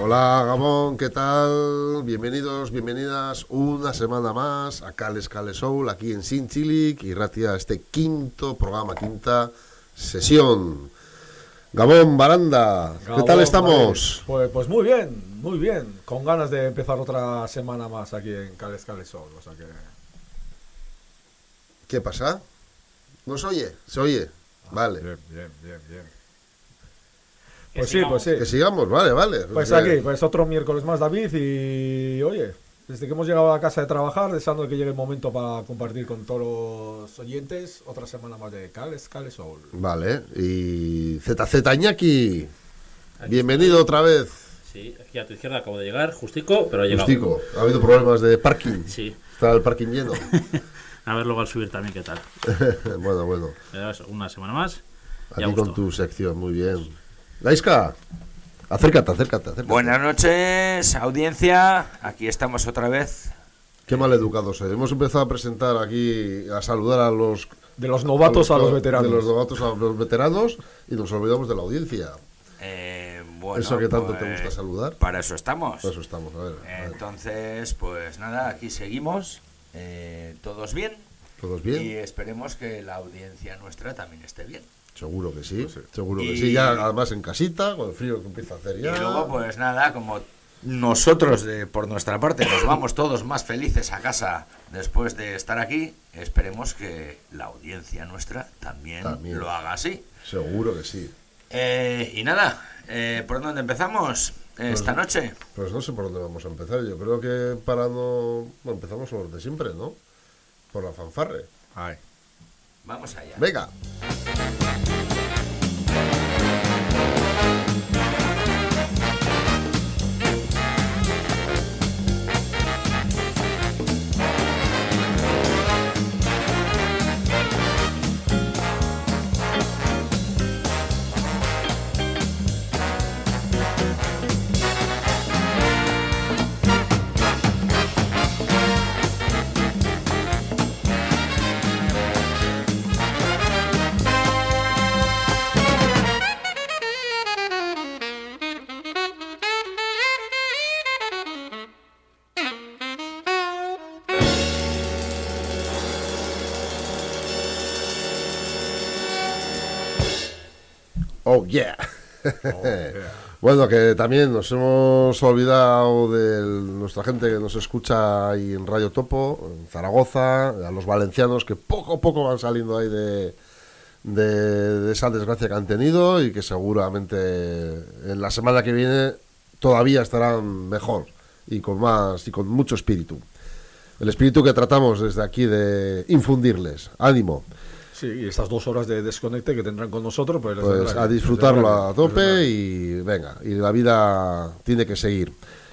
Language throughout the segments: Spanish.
Hola Gabón, ¿qué tal? Bienvenidos, bienvenidas una semana más a Cales Soul, aquí en Sintzilik y Ratia, este quinto programa, quinta sesión. Gabón, Baranda, ¿qué Gabón, tal estamos? Pues muy bien, con ganas de empezar otra semana más aquí en Cales Soul, o sea que... ¿Qué pasa? ¿No se oye? ¿Se oye? Vale. Bien. Que Pues sigamos. sí. Que sigamos, vale. Pues aquí, pues otro miércoles más, David, y oye, desde que hemos llegado a casa de trabajar, deseando que llegue el momento para compartir con todos los oyentes otra semana más de Cales Soul. Vale, y ZZ Iñaki, Aquí bienvenido otra vez. Sí, aquí a tu izquierda acabo de llegar, justico, pero ha llegado. Justico, ha habido problemas de parking, Sí, está el parking lleno. a ver luego al subir también qué tal. Bueno, Una semana más. y a aquí gusto. con tu sección, muy bien. Laiska, acércate. Buenas noches, audiencia. Aquí estamos otra vez. Qué mal educados soy. Hemos empezado a presentar aquí, a saludar a los... De los novatos a los veteranos. De los novatos a los veteranos y nos olvidamos de la audiencia. Bueno, Eso que tanto pues, te gusta saludar. Para eso estamos. Por eso estamos, a ver. Entonces, pues nada, aquí seguimos. Todos bien. ¿Todos Y bien? esperemos que la audiencia nuestra también esté bien. Seguro que sí, seguro que Y- sí. Ya además en casita, con el frío que empieza a hacer ya. Y luego, pues nada, como nosotros por nuestra parte nos vamos todos más felices a casa después de estar aquí, esperemos que la audiencia nuestra también lo haga así. Seguro que sí. Y nada, ¿por dónde empezamos esta noche? Pues no sé por dónde vamos a empezar. Yo creo que bueno, empezamos por los de siempre, ¿no? Por la fanfarre. Ay. Vamos allá. Venga. Oh yeah. Bueno, que también nos hemos olvidado de nuestra gente que nos escucha ahí en Radio Topo, en Zaragoza, a los valencianos que poco a poco van saliendo ahí de esa desgracia que han tenido y que seguramente en la semana que viene todavía estarán mejor y con más y con mucho espíritu. El espíritu que tratamos desde aquí de infundirles. Ánimo. Sí, y estas 2 horas de desconecte que tendrán con nosotros, pues A disfrutarlo a tope y venga, y la vida tiene que seguir.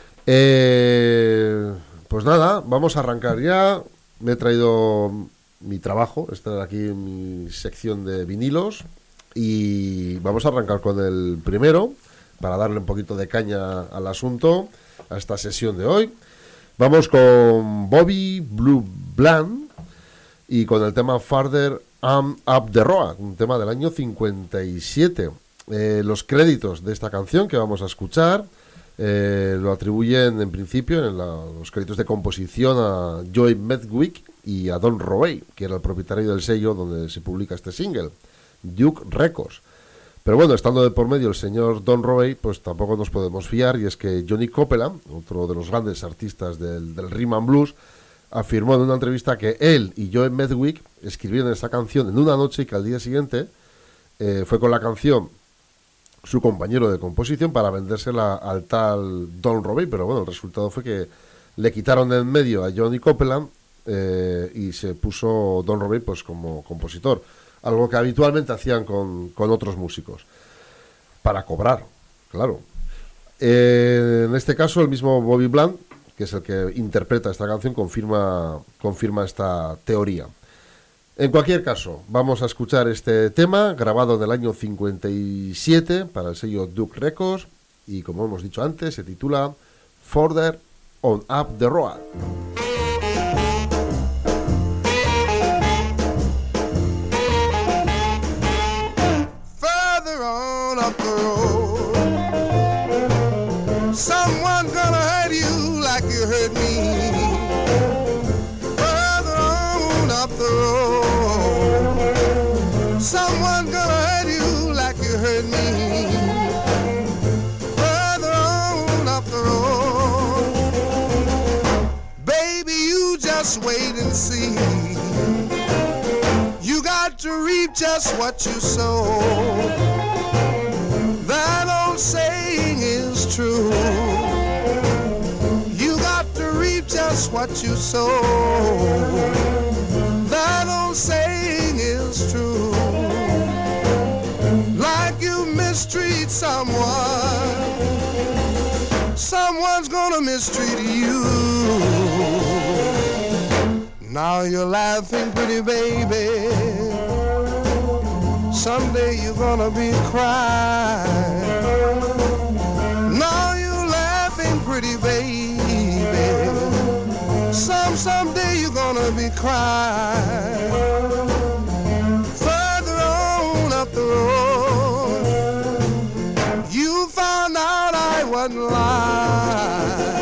Pues nada, vamos a arrancar ya. Me he traído mi trabajo, esta aquí en mi sección de vinilos, y vamos a arrancar con el primero para darle un poquito de caña al asunto, a esta sesión de hoy. Vamos con Bobby Blue Bland y con el tema Farther Up the Road, un tema del año 57. Los créditos de esta canción que vamos a escuchar lo atribuyen en principio en los créditos de composición a Joey Medwick y a Don Robey, que era el propietario del sello donde se publica este single, Duke Records. Pero bueno, estando de por medio el señor Don Robey, pues tampoco nos podemos fiar, y es que Johnny Copeland, otro de los grandes artistas del rhythm and blues, afirmó en una entrevista que él y Joe Medwick escribieron esta canción en una noche y que al día siguiente fue con la canción su compañero de composición para vendérsela al tal Don Robey, pero bueno, el resultado fue que le quitaron de en medio a Johnny Copeland y se puso Don Robey pues como compositor, algo que habitualmente hacían con otros músicos para cobrar, claro. En este caso el mismo Bobby Bland, que es el que interpreta esta canción, confirma esta teoría. En cualquier caso, vamos a escuchar este tema, grabado en el año 57 para el sello Duke Records, y como hemos dicho antes, se titula Further on Up the Road. Further on up the road, Someone gonna hurt you like you hurt me. Further on up the road. Someone gonna hurt you like you hurt me. Further on up the road. Baby, you just wait and see. You got to reap just what you sow. That old saying is true. You got to reap just what you sow. That old saying is true. Like you mistreat someone, someone's gonna mistreat you. Now you're laughing, pretty baby. Someday you're gonna be crying. Now you're laughing, pretty baby. Someday you're gonna be crying. Further on up the road, you found out I wasn't lying.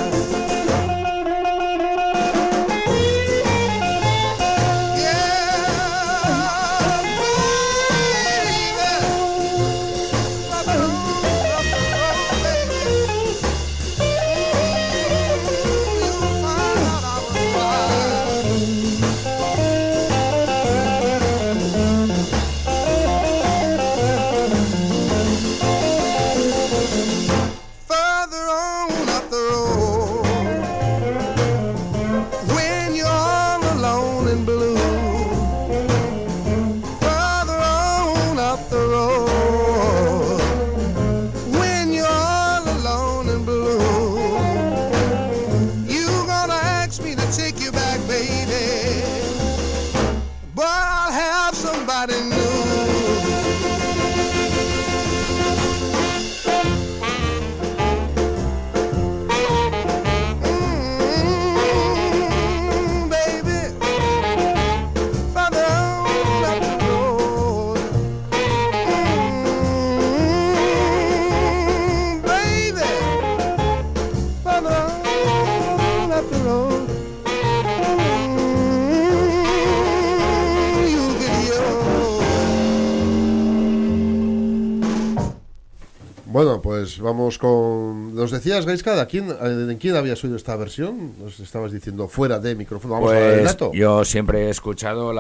Bueno, pues vamos con... Nos decías, Gaizka, ¿de quién habías oído esta versión? Nos estabas diciendo fuera de micrófono. Vamos a ver el dato. Yo siempre he escuchado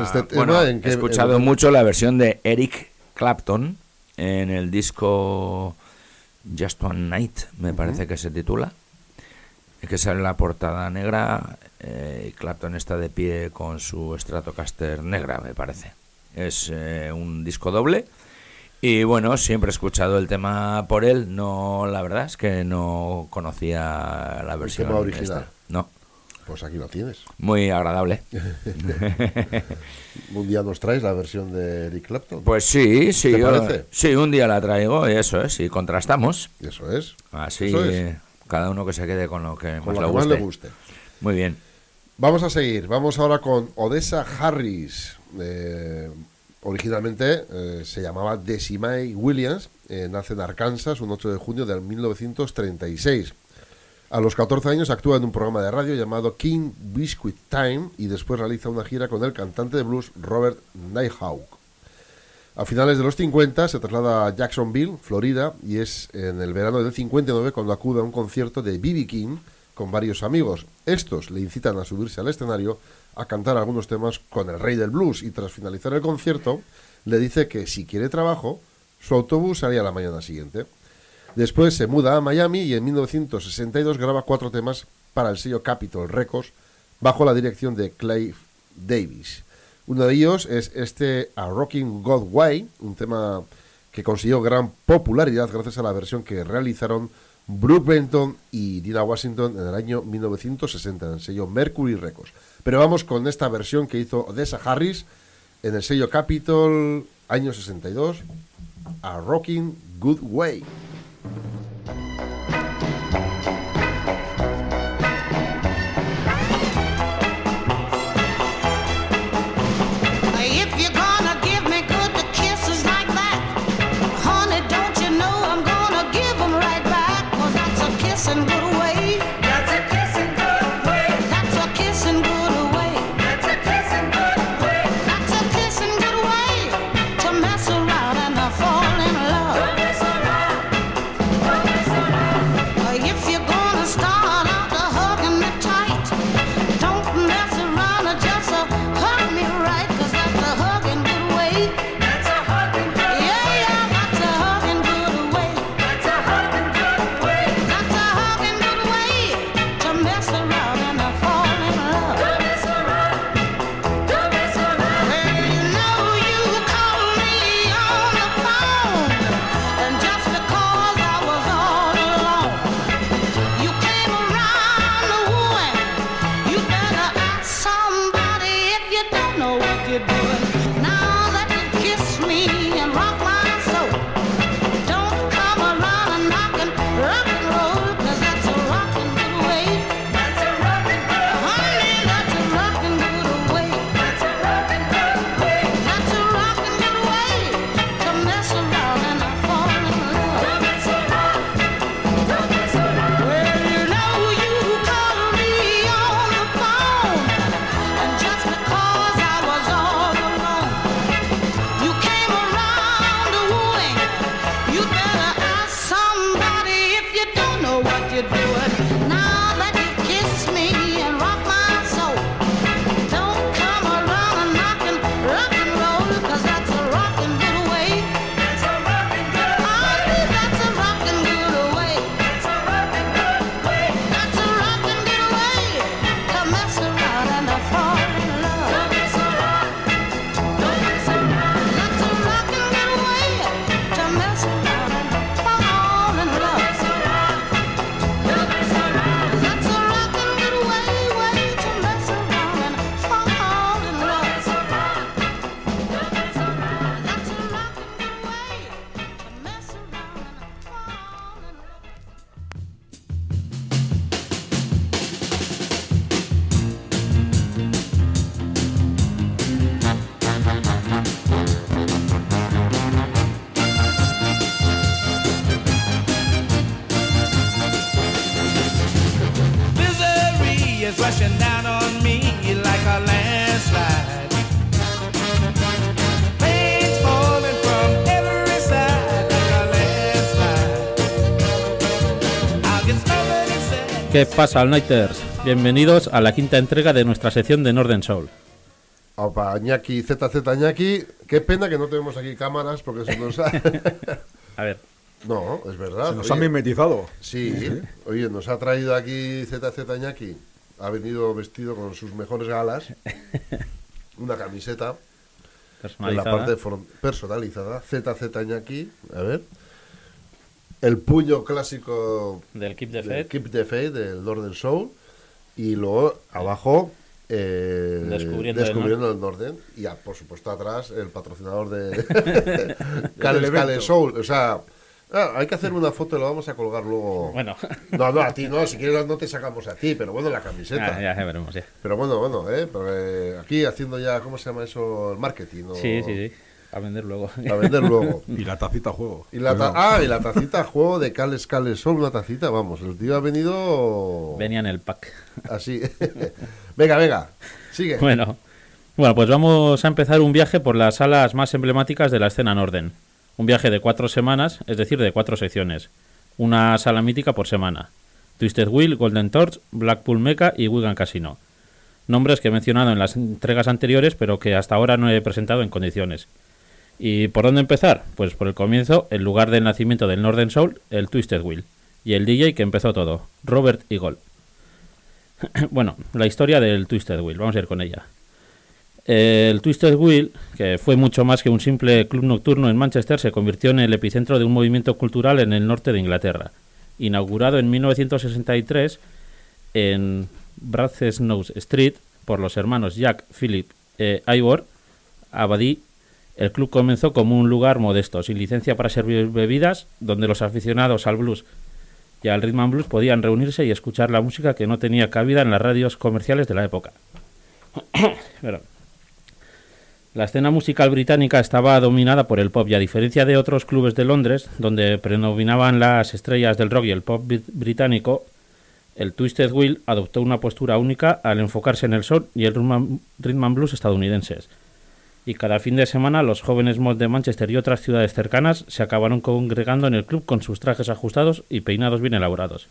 he escuchado mucho la versión de Eric Clapton en el disco Just One Night, me parece que se titula, que sale la portada negra, y Clapton está de pie con su Stratocaster negra, me parece. Es un disco doble. Y bueno, siempre he escuchado el tema por él. No, la verdad es que no conocía la versión tema original. Esta. No. Pues aquí lo tienes. Muy agradable. ¿Un día nos traes la versión de Eric Clapton? Pues sí. ¿Te parece? Sí, un día la traigo y eso es, y contrastamos. Eso es. Así, eso es. Cada uno que se quede con lo que con más, lo que más le guste. Muy bien. Vamos a seguir. Vamos ahora con Odessa Harris. Originalmente se llamaba Decimay Williams, nace en Arkansas un 8 de junio de 1936. A los 14 años actúa en un programa de radio llamado King Biscuit Time y después realiza una gira con el cantante de blues Robert Nighthawk. A finales de los 50 se traslada a Jacksonville, Florida, y es en el verano del 59 cuando acude a un concierto de B.B. King con varios amigos. Estos le incitan a subirse al escenario a cantar algunos temas con el rey del blues y tras finalizar el concierto le dice que si quiere trabajo, su autobús salía la mañana siguiente. Después se muda a Miami y en 1962 graba 4 temas para el sello Capitol Records bajo la dirección de Clive Davis. Uno de ellos es A Rockin' God Way, un tema que consiguió gran popularidad gracias a la versión que realizaron Brook Benton y Dinah Washington en el año 1960 en el sello Mercury Records. Pero vamos con esta versión que hizo Odessa Harris en el sello Capitol, año 62, A Rockin' Good Way. Kiss kissing good way. That's a kissing good way. That's a kissing good way. That's a kissing good way. That's a kissing good way to mess around and fall in love. Don't mess around. Don't mess around. If you're gonna start out hugging me tight, don't mess around or just hug me right, 'cause that's a hugging good way. That's a hugging good way. Yeah, that's a hugging good way. That's a hugging good way. That's a hugging good way to mess around and fall in love. Don't mess around. Don't mess around. Well, you know you called me on the phone, and just because I was all alone, you came around the wooing. You better ask somebody if you don't know what you're doing. Now that you kiss me and rock my soul, don't come around and knocking rock and roll, 'cause that's a rockin' good way. That's a rockin' good way. Honey, that's a rockin' good way. That's a rockin' good way. That's a rockin' good way to mess around and fall in love. Don't mess around. Don't mess around. Well, you know you called me on the phone, and just because I was all alone, you came around the wooing. You better ask somebody if you don't know what you're doing. Now that you kiss me and rock my soul, don't come around and knocking rock and roll, 'cause that's a rockin' good way. That's a rockin' good way. That's a rockin' good way. That's a rockin' good way. That's a rockin' good way to mess around and fall in love. Don't mess around. Don't mess around. That's a rockin' good way to mess around and fall in love. Don't mess around. Don't mess around. That's a rockin' good way to mess around and fall in love. Don't mess around. Don't mess around. That's a rockin' good way to mess around and fall in love. Misery is rushing down on me like a landslide. Rain's falling from every side like a landslide. I'll get started and say, ¿Qué pasa, All Nighters? Bienvenidos a la quinta entrega de nuestra sección de Northern Soul. Opa, Ñaki, ZZ Ñaki. Qué pena que no tenemos aquí cámaras porque se nos ha... A ver, No, es verdad. Se nos Oye, han mimetizado. Sí, oye, nos ha traído aquí ZZ Ñaki. Ha venido vestido con sus mejores galas. Una camiseta. En la personalizada. parte personalizada. ZZ Ñaki. A ver. El puño clásico Del Keep the del Faith. Keep the Faith del Northern Soul. Y luego abajo. Descubriendo el Northern. Y por supuesto atrás el patrocinador de Cales Soul. O sea. Hay que hacer una foto y lo vamos a colgar luego. Bueno, No, a ti no, si quieres no te sacamos a ti, pero bueno, la camiseta. ya veremos, ya. Pero bueno, porque aquí haciendo ya, ¿cómo se llama eso? El marketing. ¿No? Sí. A vender luego. A vender luego. Y la tacita a juego. Y la tacita a juego de Cales Soul, una tacita, vamos, el tío ha venido Venía en el pack. así. Venga, sigue. Bueno, pues vamos a empezar un viaje por las salas más emblemáticas de la escena Northern. Un viaje de 4 semanas, es decir, de 4 secciones. Una sala mítica por semana. Twisted Wheel, Golden Torch, Blackpool Mecca y Wigan Casino. Nombres que he mencionado en las entregas anteriores, pero que hasta ahora no he presentado en condiciones. ¿Y por dónde empezar? Pues por el comienzo, el lugar del nacimiento del Northern Soul, el Twisted Wheel. Y el DJ que empezó todo, Robert Eagle. Bueno, la historia del Twisted Wheel, vamos a ir con ella. El Twisted Wheel, que fue mucho más que un simple club nocturno en Manchester, se convirtió en el epicentro de un movimiento cultural en el norte de Inglaterra. Inaugurado en 1963 en Bradshaw Street por los hermanos Jack, Philip e Ivor Abadí, el club comenzó como un lugar modesto, sin licencia para servir bebidas, donde los aficionados al blues y al rhythm and blues podían reunirse y escuchar la música que no tenía cabida en las radios comerciales de la época. Pero, La escena musical británica estaba dominada por el pop y a diferencia de otros clubes de Londres, donde predominaban las estrellas del rock y el pop británico, el Twisted Wheel adoptó una postura única al enfocarse en el soul y el rhythm and blues estadounidenses. Y cada fin de semana los jóvenes mods de Manchester y otras ciudades cercanas se acabaron congregando en el club con sus trajes ajustados y peinados bien elaborados.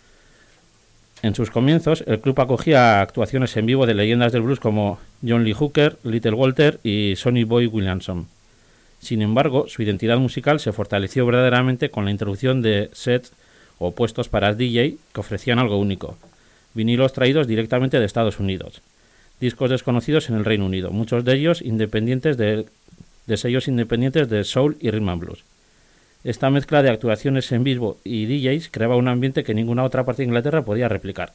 En sus comienzos, el club acogía actuaciones en vivo de leyendas del blues como John Lee Hooker, Little Walter y Sonny Boy Williamson. Sin embargo, su identidad musical se fortaleció verdaderamente con la introducción de sets o puestos para DJ que ofrecían algo único, vinilos traídos directamente de Estados Unidos, discos desconocidos en el Reino Unido, muchos de ellos independientes de sellos independientes de soul y rhythm and blues. Esta mezcla de actuaciones en vivo y DJs creaba un ambiente que ninguna otra parte de Inglaterra podía replicar.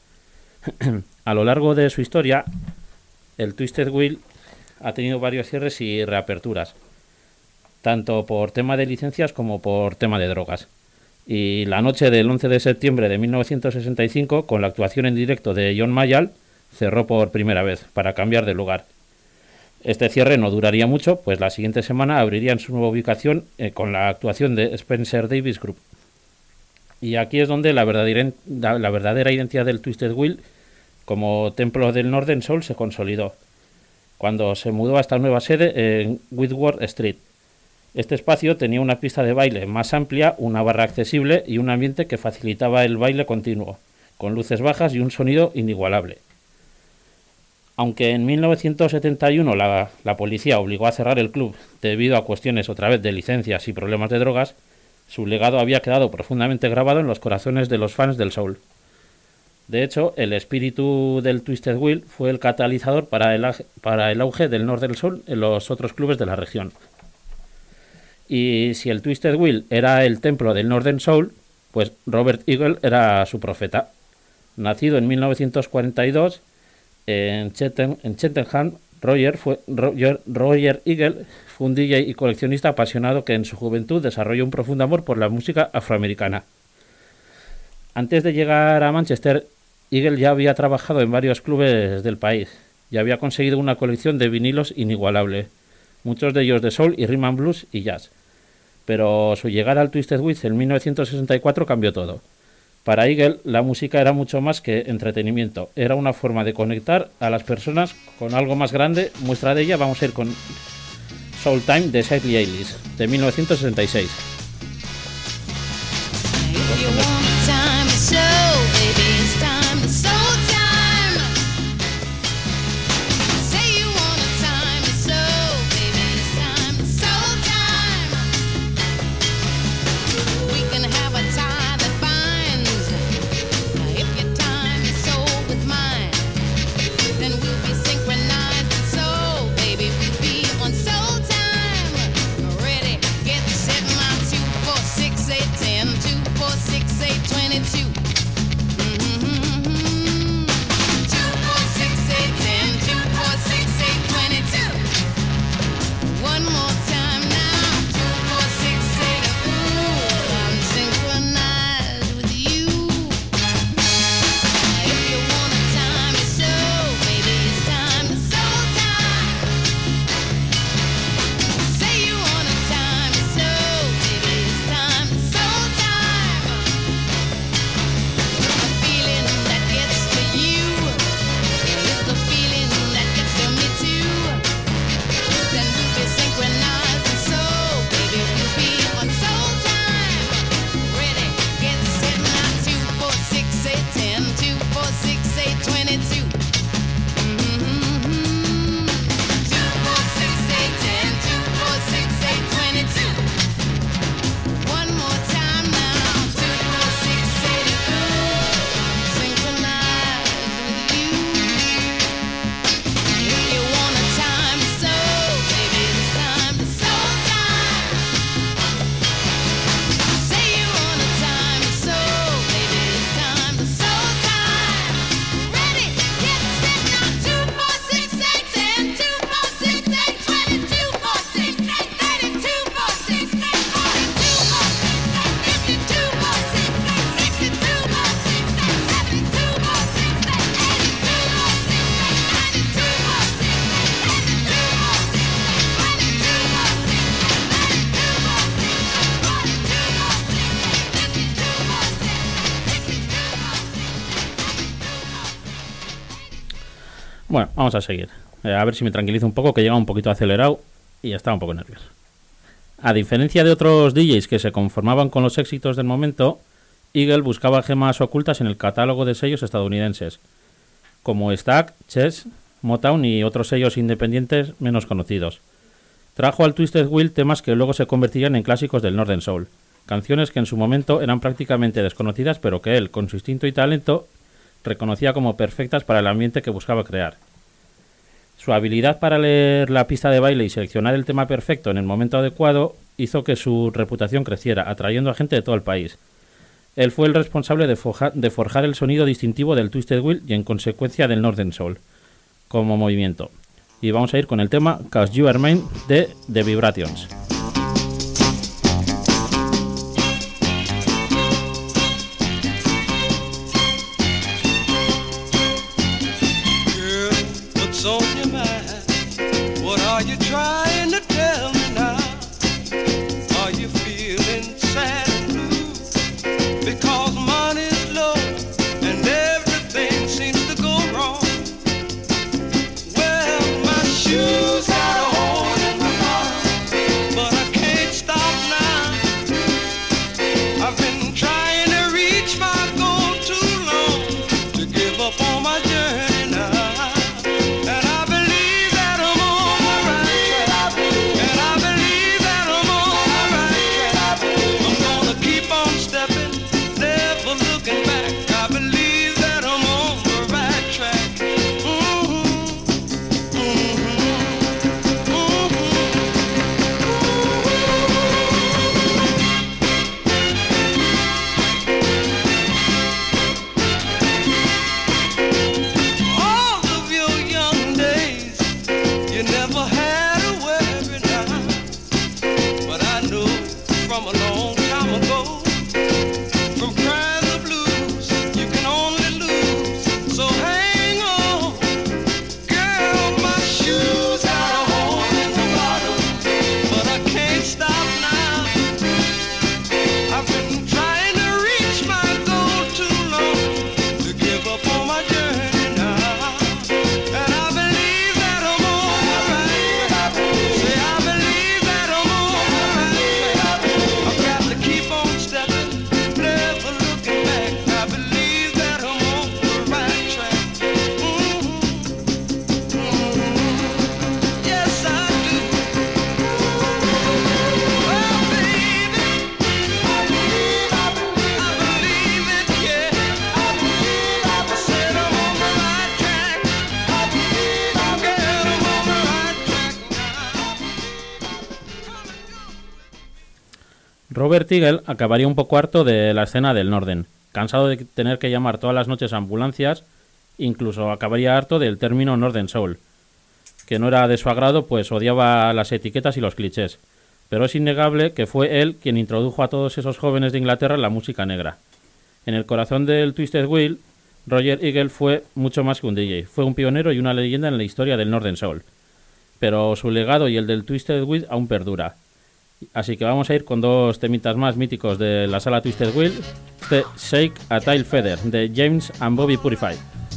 A lo largo de su historia, el Twisted Wheel ha tenido varios cierres y reaperturas, tanto por tema de licencias como por tema de drogas. Y la noche del 11 de septiembre de 1965, con la actuación en directo de John Mayall, cerró por primera vez, para cambiar de lugar. Este cierre no duraría mucho, pues la siguiente semana abrirían su nueva ubicación con la actuación de Spencer Davis Group. Y aquí es donde la verdadera identidad del Twisted Wheel como templo del Northern Soul se consolidó, cuando se mudó a esta nueva sede en Whitworth Street. Este espacio tenía una pista de baile más amplia, una barra accesible y un ambiente que facilitaba el baile continuo, con luces bajas y un sonido inigualable. Aunque en 1971 la policía obligó a cerrar el club debido a cuestiones otra vez de licencias y problemas de drogas, su legado había quedado profundamente grabado en los corazones de los fans del soul. De hecho, el espíritu del Twisted Wheel fue el catalizador para el auge del Northern Soul en los otros clubes de la región. Y si el Twisted Wheel era el templo del Northern Soul, pues Robert Eagle era su profeta. Nacido en 1942 en Cheltenham, Roger Eagle fue un DJ y coleccionista apasionado que en su juventud desarrolló un profundo amor por la música afroamericana. Antes de llegar a Manchester, Eagle ya había trabajado en varios clubes del país y había conseguido una colección de vinilos inigualable, muchos de ellos de soul y rhythm and blues y jazz. Pero su llegada al Twisted Wheel en 1964 cambió todo. Para Eagle, la música era mucho más que entretenimiento, era una forma de conectar a las personas con algo más grande. Muestra de ella vamos a ir con Soul Time de Shirley Eilish, de 1966. Ready, get set, my 2, 4, 6, 8, 10, 2, 4, 6, 8, Bueno, vamos a seguir. A ver si me tranquilizo un poco, que llega un poquito acelerado y estaba un poco nervioso. A diferencia de otros DJs que se conformaban con los éxitos del momento, Eagle buscaba gemas ocultas en el catálogo de sellos estadounidenses, como Stax, Chess, Motown y otros sellos independientes menos conocidos. Trajo al Twisted Wheel temas que luego se convertirían en clásicos del Northern Soul, canciones que en su momento eran prácticamente desconocidas, pero que él, con su instinto y talento, reconocía como perfectas para el ambiente que buscaba crear. Su habilidad para leer la pista de baile y seleccionar el tema perfecto en el momento adecuado hizo que su reputación creciera, atrayendo a gente de todo el país. Él fue el responsable de forjar el sonido distintivo del Twisted Wheel y en consecuencia del Northern Soul como movimiento. Y vamos a ir con el tema "'Cause You Are Mine" de The Vibrations. Trying to tell me now, are you feeling sad and blue? Because money's low and everything seems to go wrong. Well, my shoes got a hole in the bottom, but I can't stop now. I've been trying to reach my goal too long to give up on my journey now. Robert Eagle acabaría un poco harto de la escena del Northern, cansado de tener que llamar todas las noches a ambulancias, incluso acabaría harto del término Northern Soul, que no era de su agrado, pues odiaba las etiquetas y los clichés, pero es innegable que fue él quien introdujo a todos esos jóvenes de Inglaterra en la música negra. En el corazón del Twisted Wheel, Roger Eagle fue mucho más que un DJ, fue un pionero y una leyenda en la historia del Northern Soul, pero su legado y el del Twisted Wheel aún perdura. Así que vamos a ir con dos temitas más míticos de la sala Twisted Wheel, este Shake a Tail Feather de James and Bobby Purify.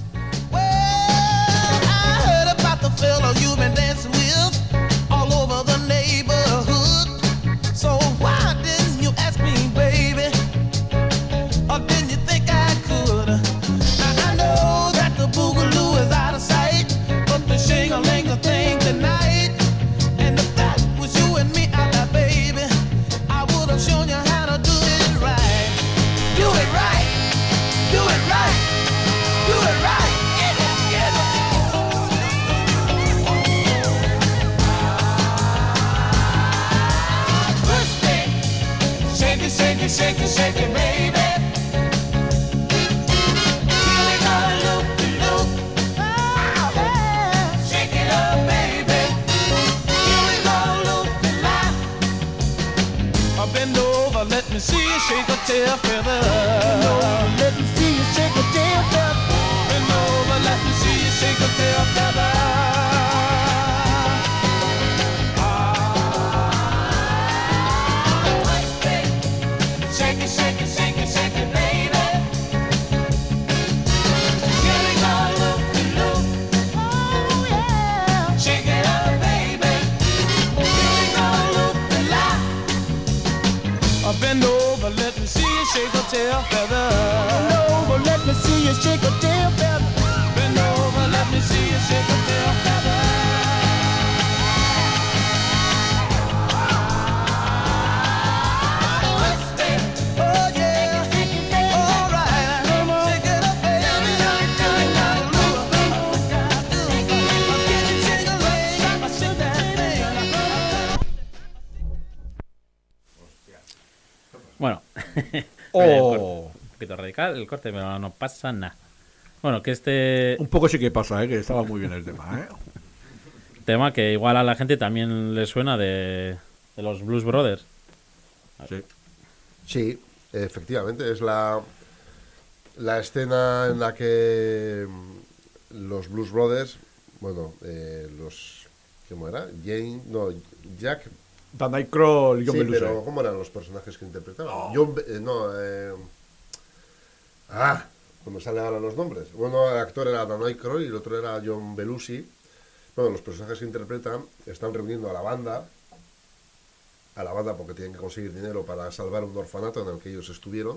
Shake it, shake it, baby. Feel it going loop de loop. Oh, yeah. Shake it up, baby. Feel it going loop de loop. Bend over, let me see you shake a tail feather. Bend over, let me see you shake a tail feather. Bend over, let me see you shake a tail feather. Shake it, tail feather. Bend over, let me see you shake a tail feather. Bend over, let me see you shake a tail feather. Oh yeah, all right. Shake it up, baby. Can you shake a leg? Shake that thing. Bueno, Oh. un poquito radical el corte, pero no pasa nada. Bueno, que este Un poco sí que pasa, que estaba muy bien el tema, tema que igual a la gente también le suena de los Blues Brothers. Sí. Sí, efectivamente, es la escena en la que los Blues Brothers, bueno, los... ¿Cómo era? Jack... Dan Aykroyd y John Sí, Belushi. pero ¿cómo eran los personajes que interpretaban? Oh. No me salen ahora los nombres. Bueno, el actor era Dan Aykroyd y el otro era John Belushi. Bueno, los personajes que interpretan están reuniendo a la banda porque tienen que conseguir dinero para salvar un orfanato en el que ellos estuvieron.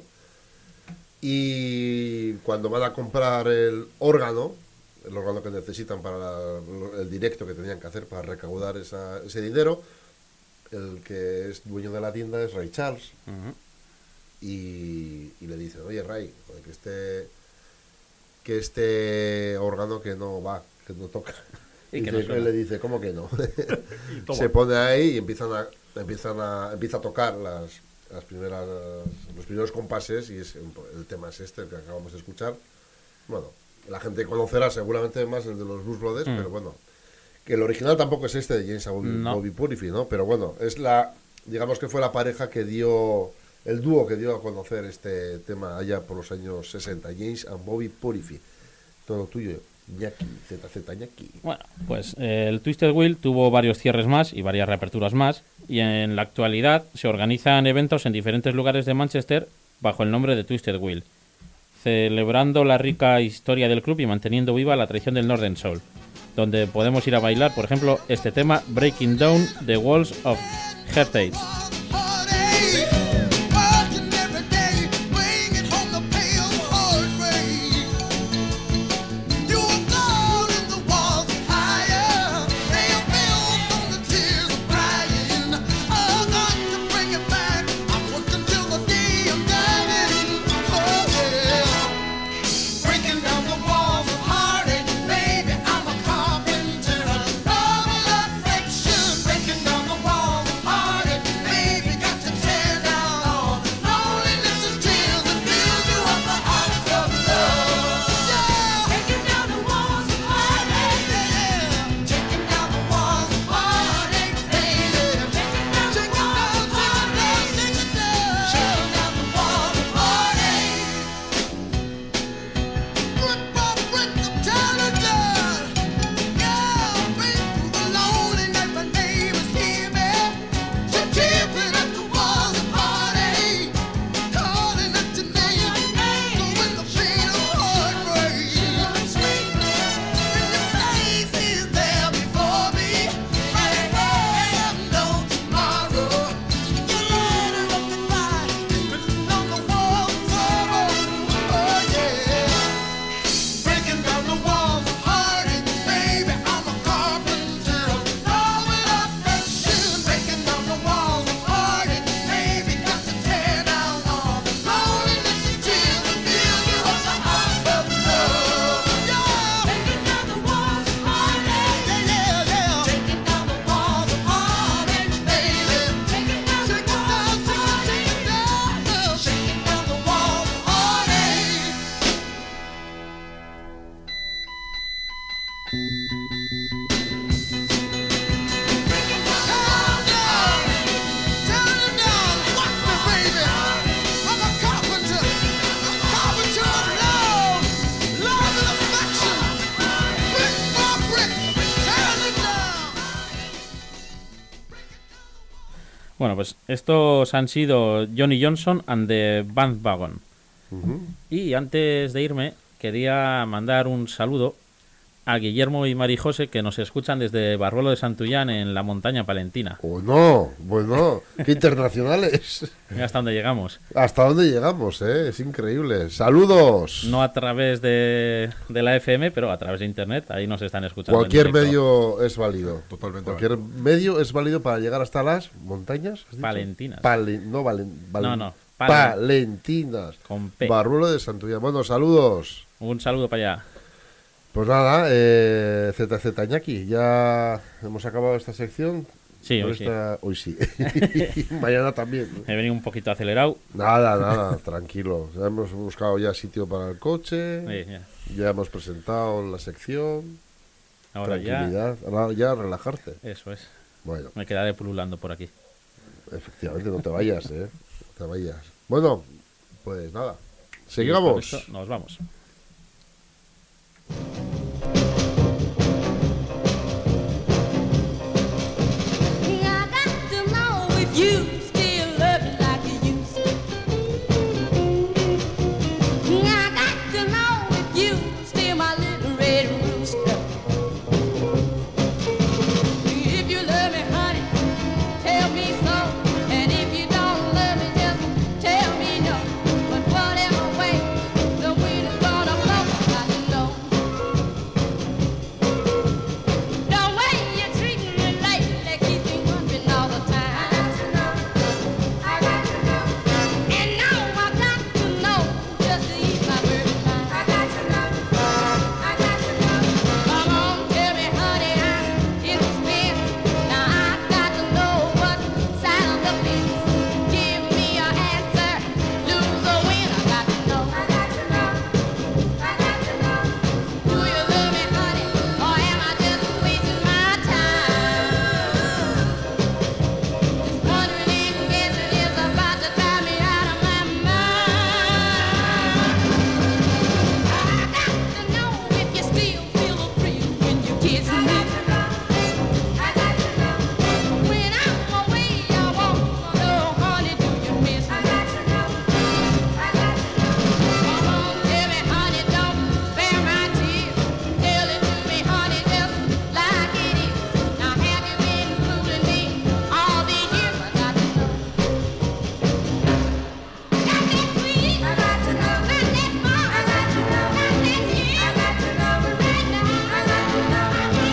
Y cuando van a comprar el órgano que necesitan para el directo que tenían que hacer para recaudar ese dinero, el que es dueño de la tienda es Ray Charles. Ujú. Y le dicen, oye Ray, joder, que este órgano que no va, que no toca. Y Y que no suena. él le dice, ¿cómo que no? toma. Se pone ahí y empieza a tocar los primeros compases y el tema es este, el que acabamos de escuchar. Bueno, la gente conocerá seguramente más el de los Blues Brothers, pero bueno, que el original tampoco es este de James and No. Bobby Purify, ¿no? Pero bueno, digamos que fue la pareja que dio, el dúo que dio a conocer este tema allá por los años 60, James and Bobby Purify. Todo tuyo, Ñaki, ZZ Ñaki. Bueno, pues el Twisted Wheel tuvo varios cierres más y varias reaperturas más, y en la actualidad se organizan eventos en diferentes lugares de Manchester bajo el nombre de Twisted Wheel, celebrando la rica historia del club y manteniendo viva la tradición del Northern Soul, donde podemos ir a bailar, por ejemplo, este tema Breaking Down the Walls of Heritage. Breaking down the walls of heartache, baby, I'm a carpenter of double affliction. Breaking down the walls of heartache, baby, got to tear down all loneliness and tears and build you up a house of love. Yeah. Breaking down the walls of heartache, yeah. Taking down the walls of heartache, baby. Taking down the walls of heartache, taking down the walls of heartache. Breaking down the walls of heartache, baby, I'm a carpenter of love and affection. Breaking down the walls of heartache, baby, got to tear down all the loneliness and tears and build you up a house of love. Yeah. Breaking down the walls of heartache, yeah, yeah. Taking down the walls of heartache, baby. Taking down the walls of heartache, shaking down the walls of heartache. Bueno, pues estos han sido Johnny Johnson and the Bandwagon. Y antes de irme, quería mandar un saludo a Guillermo y Marijose, que nos escuchan desde Barruelo de Santullán, en la montaña palentina. Oh, no, bueno, qué internacionales. Mira hasta dónde llegamos. ¿Hasta dónde llegamos, Es increíble. ¡Saludos! No a través de la FM, pero a través de internet. Ahí nos están escuchando. Cualquier en directo. medio es válido. Totalmente Cualquier medio es válido para llegar hasta las montañas. ¿has dicho? Palentinas. No, Palentinas. Con P. Barruelo de Santullán. Bueno, saludos. Un saludo para allá. Pues nada, ZZ Iñaki, ya hemos acabado esta sección. Sí, Por hoy sí. Hoy sí. Mañana también. He venido un poquito acelerado. Nada, tranquilo. Ya hemos buscado ya sitio para el coche. Sí, ya. Ya hemos presentado la sección. Ahora ya. Tranquilidad. Ahora ya relajarte. Eso es. Bueno, Me quedaré pululando por aquí. efectivamente, no te vayas, No te vayas. Bueno, pues nada. Y con Sigamos. esto nos vamos. I got to know if you still love me like you used to. I got to know if you still my little red rooster. If you love me, honey, tell me so. And if you don't love me, just tell me no. But whatever way the wind is gonna blow, I got to know. The way you're treating me lately keeps me wondering all the time. I got to know. And now I got to know just to ease my burden mind. I got to know. Come on, tell me, honey, I'm in suspense. Now I got to know what side of the fence. Give me an answer, lose or win. I got to know. Do you love me, honey, or am I just wasting my time? This wondering and guessing is about to drive me out of my mind. I got to know if you still feel the thrill when you kiss me. When I'm away, I want to know, honey, do you miss me? Come on, tell me, honey, don't spare my tears. Tell it to me, honey, just like it is. Now have you been fooling me all these years? I got to know. Not that sweet. Not that far. Not that sweet. Right now. I got to know.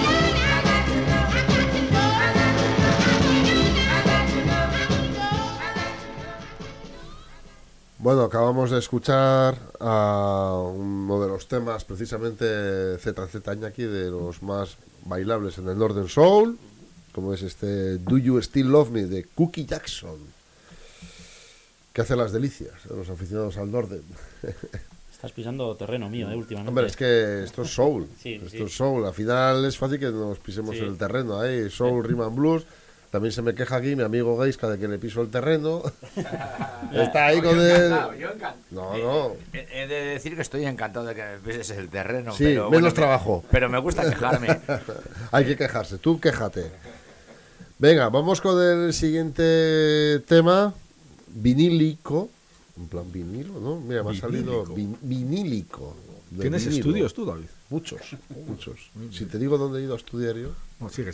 Bueno, acabamos de escuchar a uno de los temas, precisamente ZZ Iñaki, de los más bailables en el Northern Soul, como es este Do You Still Love Me de Cookie Jackson, que hace las delicias de los aficionados al Northern. Estás pisando terreno mío, últimamente. Hombre, es que esto es soul. Sí, Esto sí. es soul. Al final es fácil que nos pisemos Sí. el terreno. Ahí, soul, rhythm and blues. También se me queja aquí mi amigo Gaisca de que le piso el terreno. Está ahí con él. No. He de decir que estoy encantado de que me pises el terreno. Sí, pero, menos trabajo. Pero me gusta quejarme. Hay que quejarse. Tú quéjate. Venga, vamos con el siguiente tema. Vinílico. En plan vinilo, ¿no? Mira, me ha salido vinílico. de ¿Tienes vinilo. estudios tú, David? Muchos. Si te digo dónde he ido a estudiar yo. No, sigue.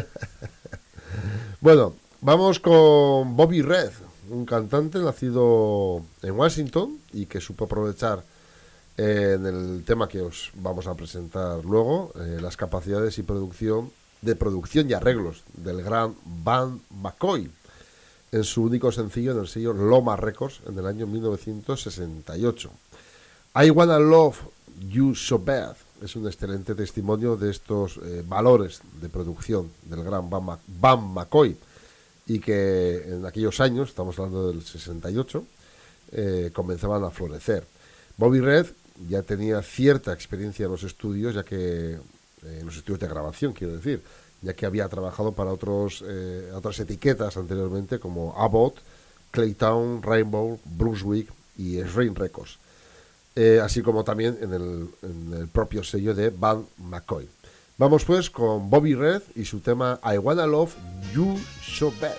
Bueno, vamos con Bobby Red, un cantante nacido en Washington y que supo aprovechar en el tema que os vamos a presentar luego las capacidades y producción y arreglos del gran Van McCoy en su único sencillo en el sello Loma Records en el año 1968. I Wanna Love You So Bad es un excelente testimonio de estos valores de producción del gran Van McCoy, y que en aquellos años, estamos hablando del 68, comenzaban a florecer. Bobby Red ya tenía cierta experiencia en los estudios, en los estudios de grabación, quiero decir, ya que había trabajado para otras etiquetas anteriormente como Abbott, Clayton, Rainbow, Brunswick y Shrine Records. Así como también en el propio sello de Van McCoy. Vamos pues con Bobby Red y su tema I Wanna Love You So Bad.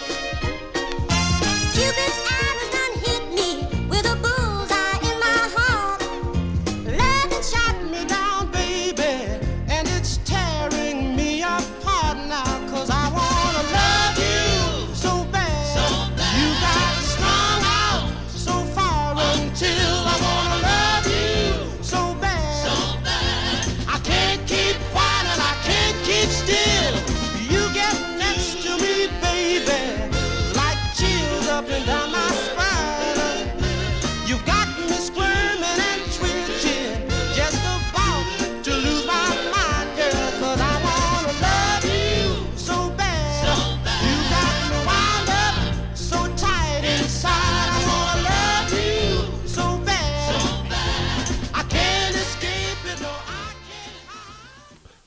Cupid's arrows done hit me with a bullseye in my heart. Love and shot me down, baby,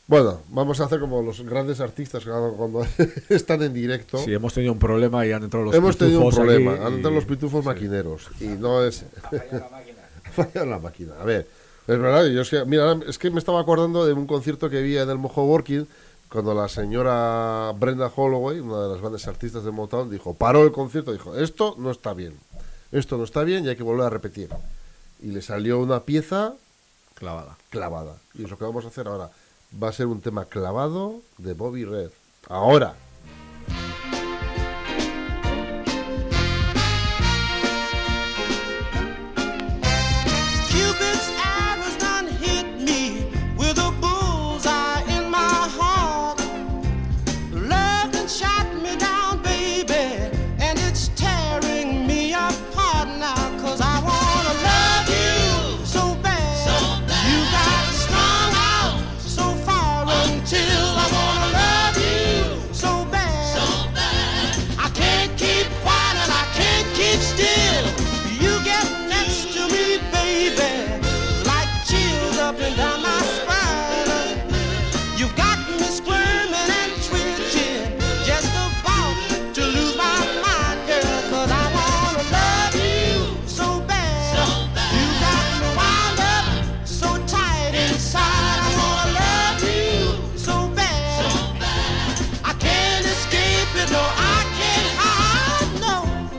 Bueno, vamos a hacer como los grandes artistas cuando están en directo. Sí, hemos tenido un problema y han entrado los Hemos tenido un pitufos problema, aquí han entrado los pitufos sí. maquineros y no es... Falla la máquina. A ver, es verdad, yo es que, mira, es que me estaba acordando de un concierto que vi en el Mojo Working cuando la señora Brenda Holloway, una de las grandes artistas de Motown, paró el concierto, dijo, esto no está bien y hay que volver a repetir. Y le salió una pieza clavada. Y es lo que vamos a hacer ahora. Va a ser un tema clavado de Bobby Red. Ahora. Cupid's arrows done hit me with a bullseye in my heart. Love done shot me down, baby, and it's tearing me apart now. 'Cause I wanna love you so bad. You got strung out so far until I wanna love you so bad. I can't keep quiet and I can't keep still. You get next to me, baby, like chills up and down my spine. You've got me squirming and twitching, just about to lose my mind, girl. 'Cause I wanna love you so bad. You got me wound up so tight inside. I wanna love you so bad. I can't escape it, no, I can't hide, no.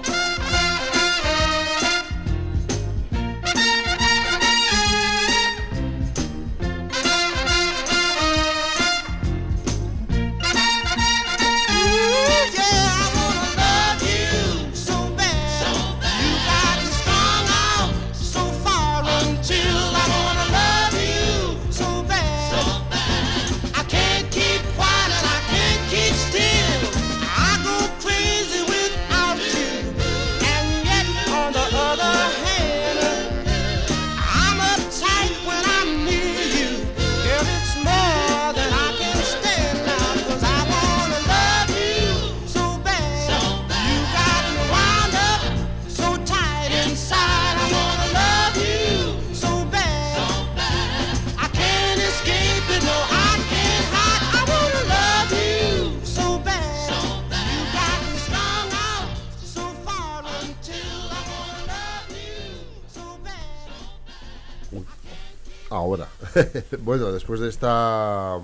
Ooh, yeah, I wanna love you so bad. You got me strung out so far until I wanna love you so bad. I can't keep quiet and I can't keep still. I go crazy without you, and yet on the other hand, I'm uptight when I'm near you. Girl, it's more than I can stand now. 'Cause I wanna love you so bad. You got me wound up so tight inside. I wanna love you so bad. I can't escape it, no, I can't hide. I wanna love you so bad. You got me strung out so far until I wanna love you so bad. Ahora. Bueno, después de esta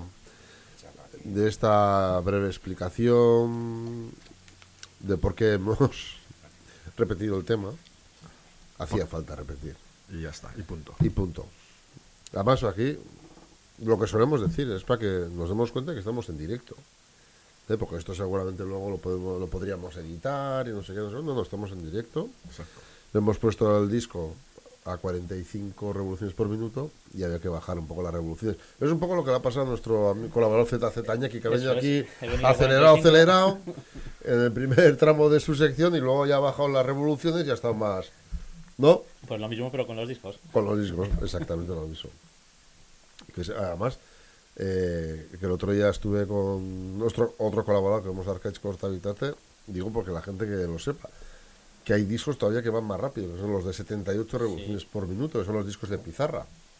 breve explicación de por qué hemos repetido el tema, hacía falta repetir. y ya está, y punto. Y punto. Además, aquí lo que solemos decir es para que nos demos cuenta que estamos en directo. Porque esto seguramente luego lo podríamos editar y no sé qué. No, estamos en directo. Exacto. Le hemos puesto el disco a 45 revoluciones por minuto y había que bajar un poco las revoluciones. Es un poco lo que le ha pasado a nuestro colaborador ZZ Añaki, que ha venido Eso es. aquí He venido a acelerado en el primer tramo de su sección y luego ya ha bajado las revoluciones y ha estado más... ¿No? Pues lo mismo, pero con los discos. Con los discos, exactamente lo mismo. Además, que el otro día estuve con nuestro otro colaborador, que vemos Arcade Corta Habitate, digo porque la gente que lo sepa, que hay discos todavía que van más rápido, que son los de 78 revoluciones por minuto, que son los discos de pizarra.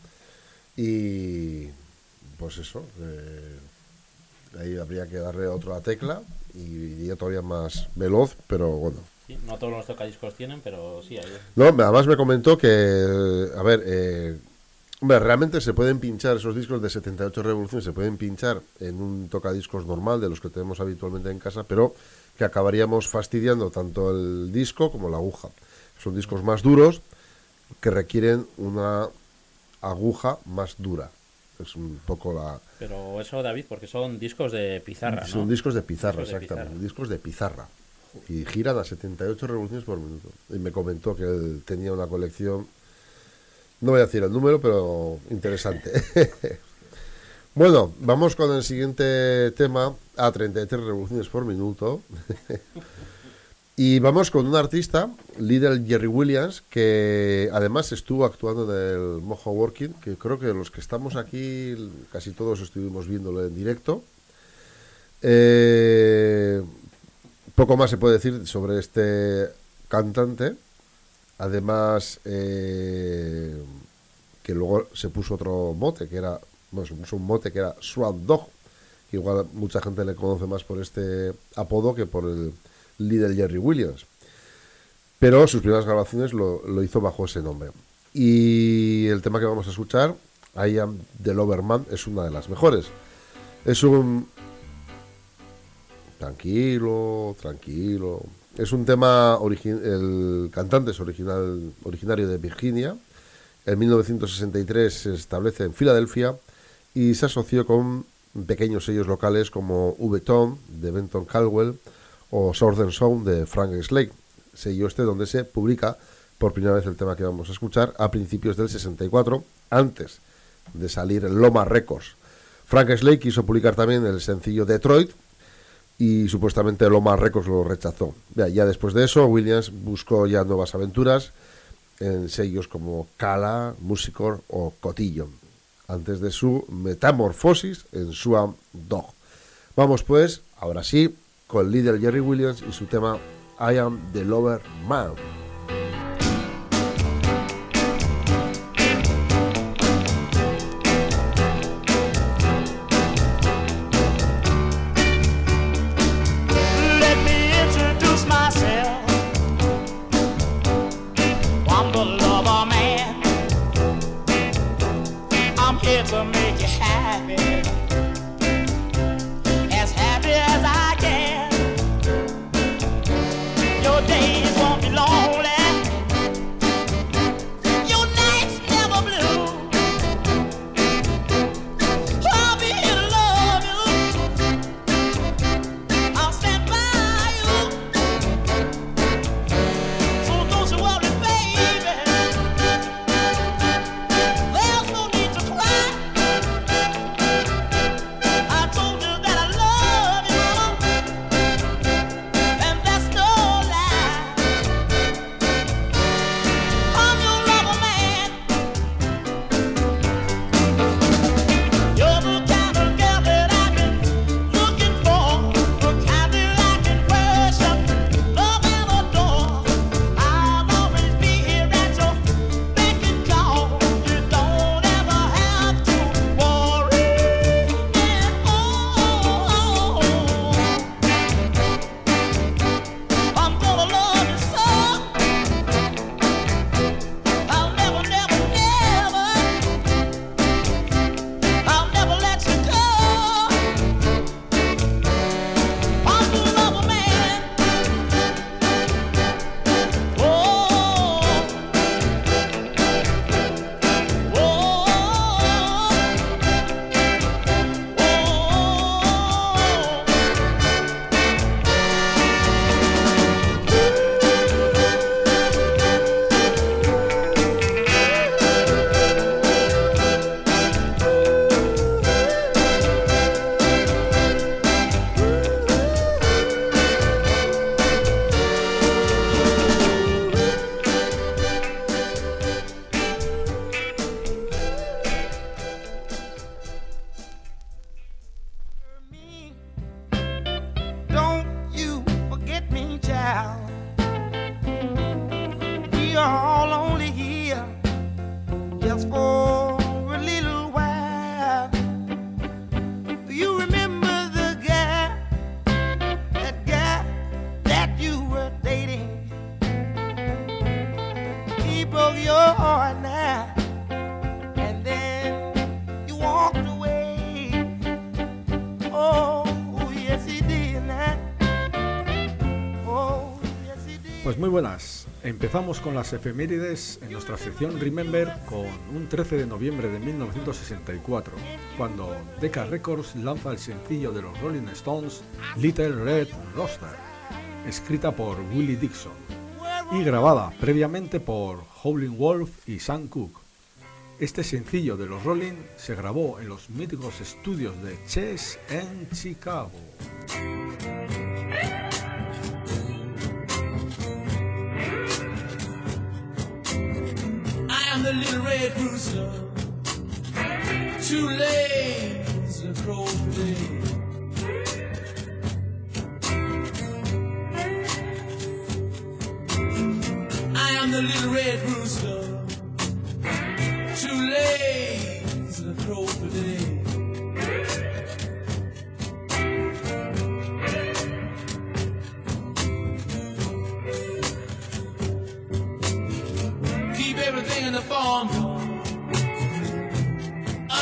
Y pues eso, ahí habría que darle otra tecla y ya todavía más veloz, pero bueno. Sí, no todos los tocadiscos tienen, pero sí hay. No, además me comentó que, a ver, hombre, realmente se pueden pinchar esos discos de 78 revoluciones, se pueden pinchar en un tocadiscos normal de los que tenemos habitualmente en casa, pero que acabaríamos fastidiando tanto el disco como la aguja. Son discos más duros que requieren una aguja más dura. Es un poco la... Pero eso, David, porque son discos de pizarra, ¿no? Son discos de pizarra, Discos de exactamente. pizarra. Discos de pizarra. Y giran a 78 revoluciones por minuto. Y me comentó que él tenía una colección, no voy a decir el número, pero interesante. Bueno, vamos con el siguiente tema, a 33 revoluciones por minuto. Y vamos con un artista, Little Jerry Williams, que además estuvo actuando en el Mojo Working, que creo que los que estamos aquí, casi todos estuvimos viéndolo en directo. Poco más se puede decir sobre este cantante. Además, que luego se puso otro mote, que era bueno, se puso un mote que era Swamp Dogg, que igual mucha gente le conoce más por este apodo que por el Little Jerry Williams. Pero sus primeras grabaciones lo hizo bajo ese nombre. Y el tema que vamos a escuchar, I Am the Lover Man, es una de las mejores. Es un... Tranquilo. Es un tema... El cantante es originario de Virginia. En 1963 se establece en Filadelfia y se asoció con pequeños sellos locales como V-Tone de Benton Caldwell o Southern Sound de Frank Slade. Sello donde se publica por primera vez el tema que vamos a escuchar a principios del 64, antes de salir en Loma Records. Frank Slade quiso publicar también el sencillo Detroit y supuestamente Loma Records lo rechazó. Ya después de eso, Williams buscó ya nuevas aventuras en sellos como Cala, Musicor o Cotillon, antes de su metamorfosis en Swamp Dogg. Vamos pues, ahora sí, con Little Jerry Williams y su tema I Am the Lover Man. Let me introduce myself. I'm the lover man. I'm here to make you happy, as happy as I can. Your days won't be lonely. Your nights never blue. I'll be here to love you. I'll stand by you. So don't you worry, baby. There's no need to cry. I told you that I love you, and that's no lie. I'm your lover man. You're the kind of girl that I've been looking for, the kind that I can worship, love and adore. I'll always be here at your beck and call. You don't ever have to worry. And oh, I'm gonna love you so. I'll never, never, never, I'll never let you go. I'm the lover man. Oh, don't you forget me, child. We are all only here just for a little while. Do you remember the guy that you were dating? He broke your heart now, and then you walked away. Oh, yes he did now. Oh, yes he did. Pues muy buenas. Empezamos con las efemérides en nuestra sección Remember con un 13 de noviembre de 1964, cuando Decca Records lanza el sencillo de los Rolling Stones, Little Red Rooster, escrita por Willie Dixon y grabada previamente por Howlin' Wolf y Sam Cooke. Este sencillo de los Rolling se grabó en los míticos estudios de Chess en Chicago. I am the little red rooster, two legs a crow play. I am the little red rooster, two legs a crow play.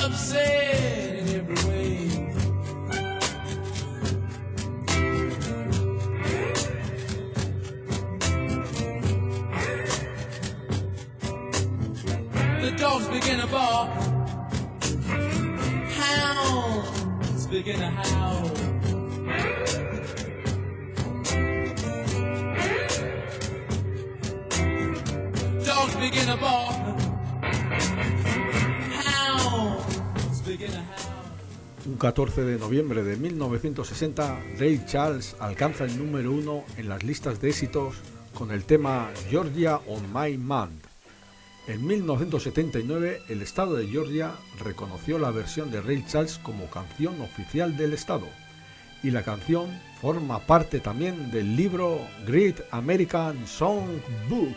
upset in every way. The dogs begin to bark, hounds begin to howl. Dogs begin to bark, hounds begin to howl. Un 14 de noviembre de 1960, Ray Charles alcanza el número 1 en las listas de éxitos con el tema Georgia on My Mind. En 1979, el estado de Georgia reconoció la versión de Ray Charles como canción oficial del estado, y la canción forma parte también del libro Great American Songbook.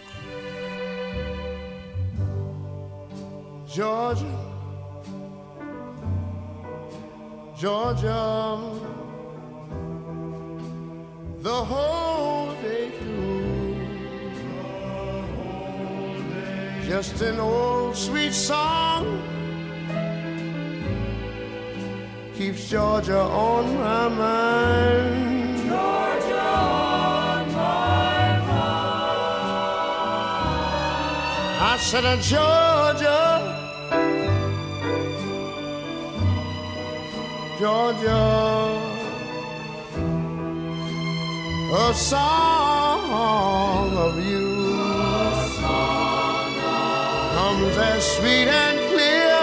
Georgia, Georgia, the whole day through, just an old sweet song keeps Georgia on my mind. Georgia on my mind. I said, Georgia, Georgia, a song of you comes as sweet and clear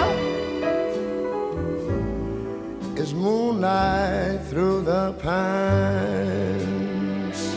as moonlight through the pines.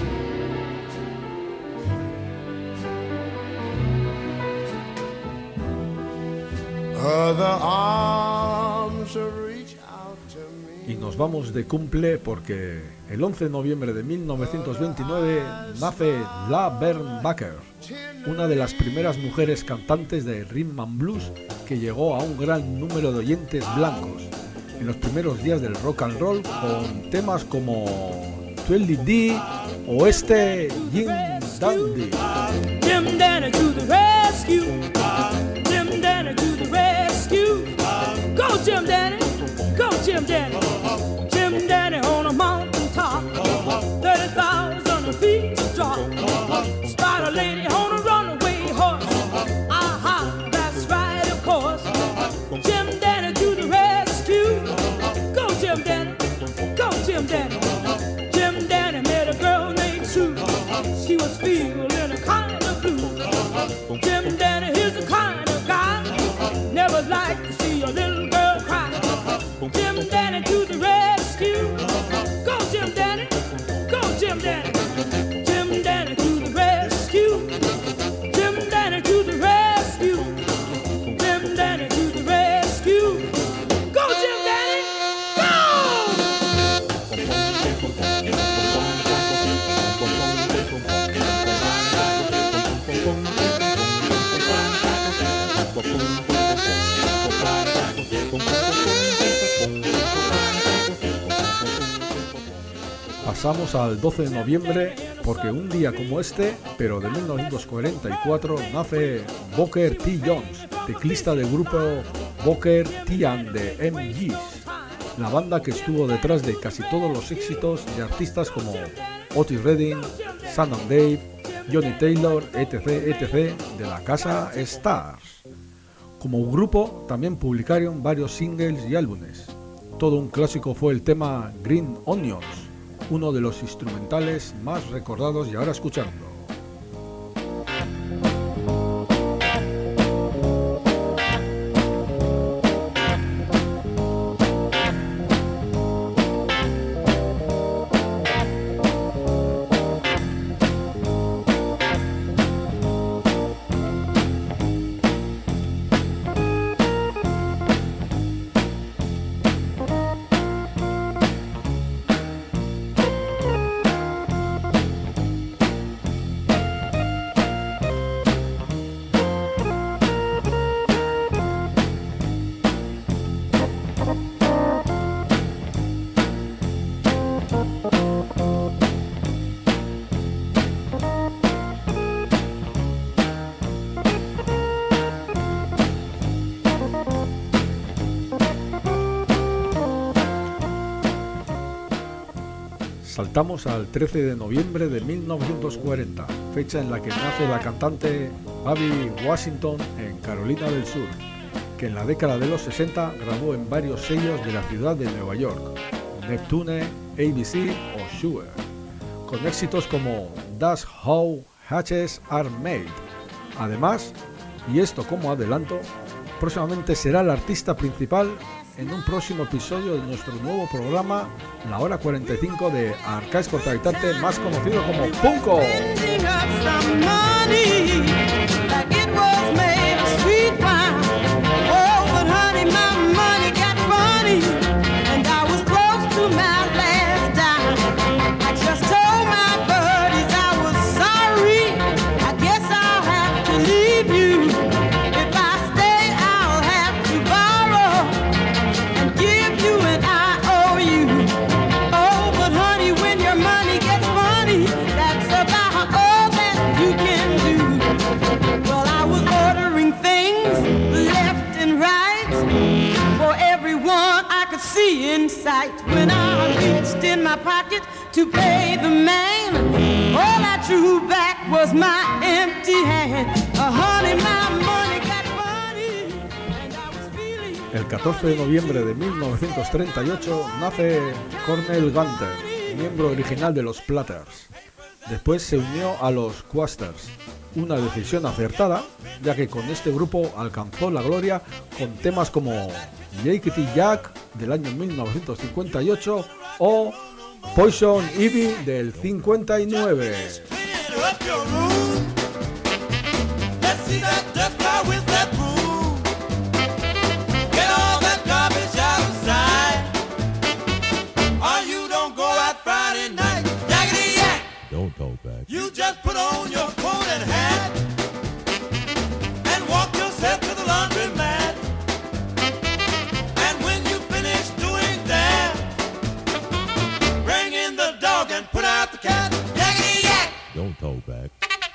Other arms reach out to me. Y nos vamos de cumple porque el 11 de noviembre de 1929 nace La Bernbacher, una de las primeras mujeres cantantes de rhythm and blues que llegó a un gran número de oyentes blancos en los primeros días del rock and roll, con temas como 12D o este Jim Dandy. Jim Dandy to the rescue. Jim Dandy to the rescue. Go Jim Dandy, go Jim Dandy. Jim Dandy on a mountain top, 30,000 feet to drop. Spider lady on a runaway horse. Aha, that's right, of course. Jim Dandy to the rescue. Go Jim Dandy, go Jim Dandy. Jim Dandy met a girl named Sue. She was feeling a kind of blue. Jim Dandy is the kind of guy never like to see a little girl cry. Jim Dandy to the rescue. Go Jim Dandy, go Jim Dandy. Jim Dandy to the rescue. Jim Dandy to the rescue. Jim Dandy to the rescue. Go Jim Dandy, go! Pasamos al 12 de noviembre porque un día como este, pero de 1944, nace Booker T. Jones, teclista del grupo Booker T and the MGs, la banda que estuvo detrás de casi todos los éxitos de artistas como Otis Redding, Sam and Dave, Johnny Taylor, etc., etc., de la casa Stars. Como grupo también publicaron varios singles y álbumes. Todo un clásico fue el tema Green Onions, uno de los instrumentales más recordados y ahora escuchando. Saltamos al 13 de noviembre de 1940, fecha en la que nace la cantante Abby Washington en Carolina del Sur, que en la década de los 60 grabó en varios sellos de la ciudad de Nueva York, Neptune, ABC o Sugar, con éxitos como That's How Hatches Are Made. Además, y esto como adelanto, próximamente será el artista principal en un próximo episodio de nuestro nuevo programa, la hora 45 de Arcais Cortavitante, más conocido como Punko. Sight when I reached in my pocket to pay the man, all I drew back was my empty hand. Honey, my money got money, and I was feeling. El 14 de noviembre de 1938 nace Cornel Gunter, miembro original de los Platters. Después se unió a los Quasters, una decisión acertada, ya que con este grupo alcanzó la gloria con temas como Yakety Jack del año 1958 o Poison Ivy del 59. You just put on your coat and hat and walk yourself to the laundromat. And when you finish doing that, bring in the dog and put out the cat. Yakety yak! Don't talk back.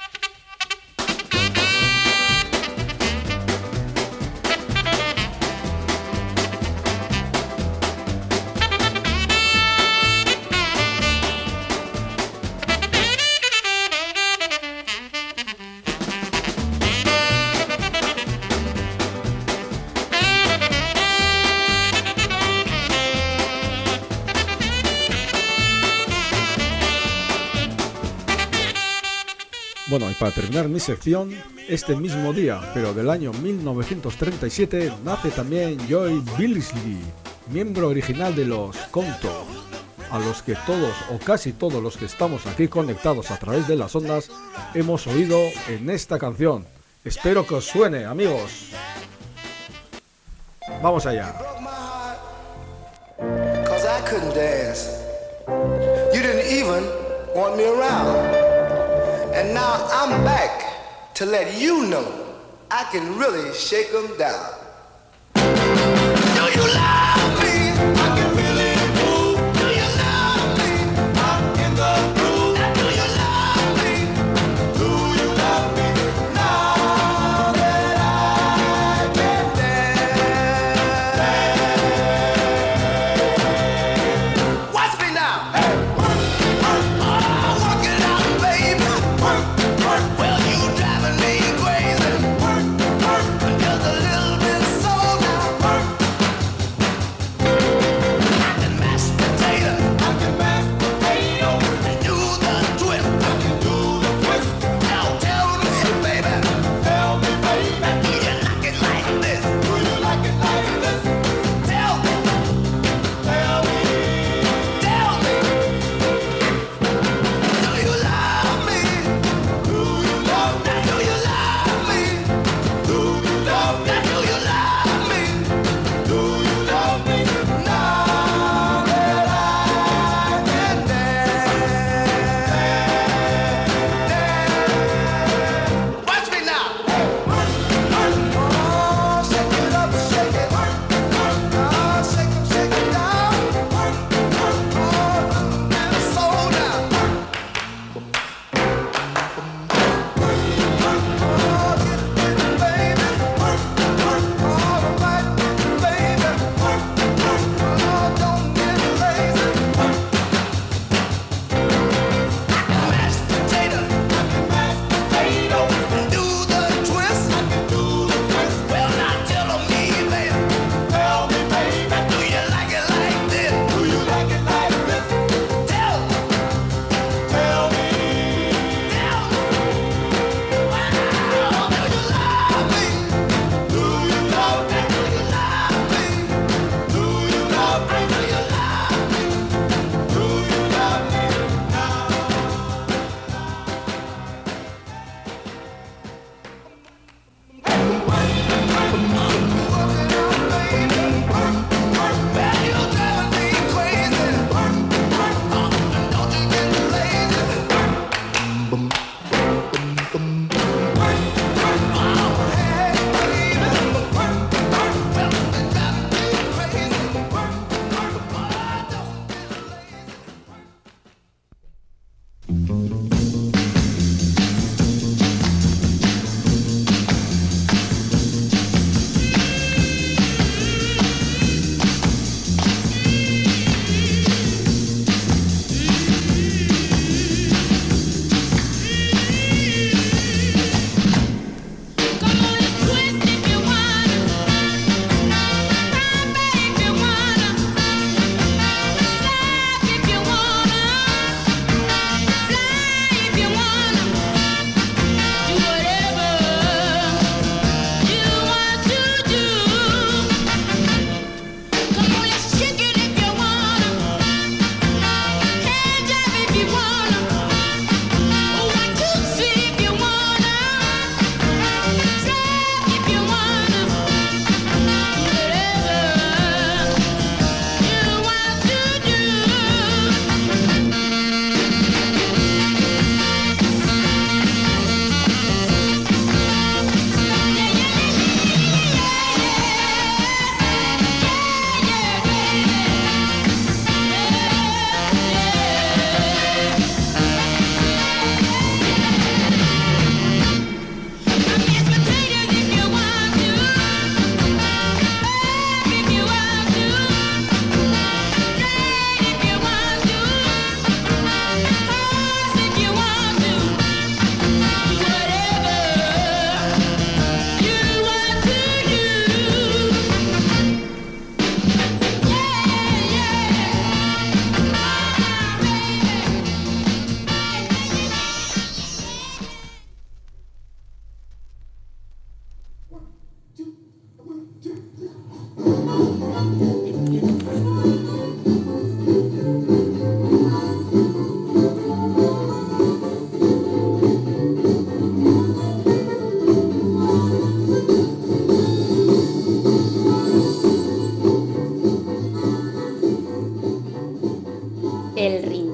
Bueno, y para terminar mi sección, este mismo día, pero del año 1937, nace también Joy Billingsley, miembro original de los Contour, a los que todos o casi todos los que estamos aquí conectados a través de las ondas hemos oído en esta canción. Espero que os suene, amigos. Vamos allá. Cause I couldn't dance. You didn't even want me around. And now I'm back to let you know I can really shake them down. Do you love me? I can really move. Do you love me? I'm in the groove. Do you love me? Do you love me? Now that I can dance. Watch me now. Hey. Work it out, baby. Well, you driving me crazy. Just a little bit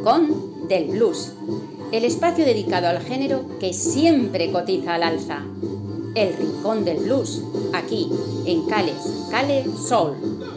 Rincón del Blues, el espacio dedicado al género que siempre cotiza al alza. El Rincón del Blues, aquí, en Cales, Cale Soul.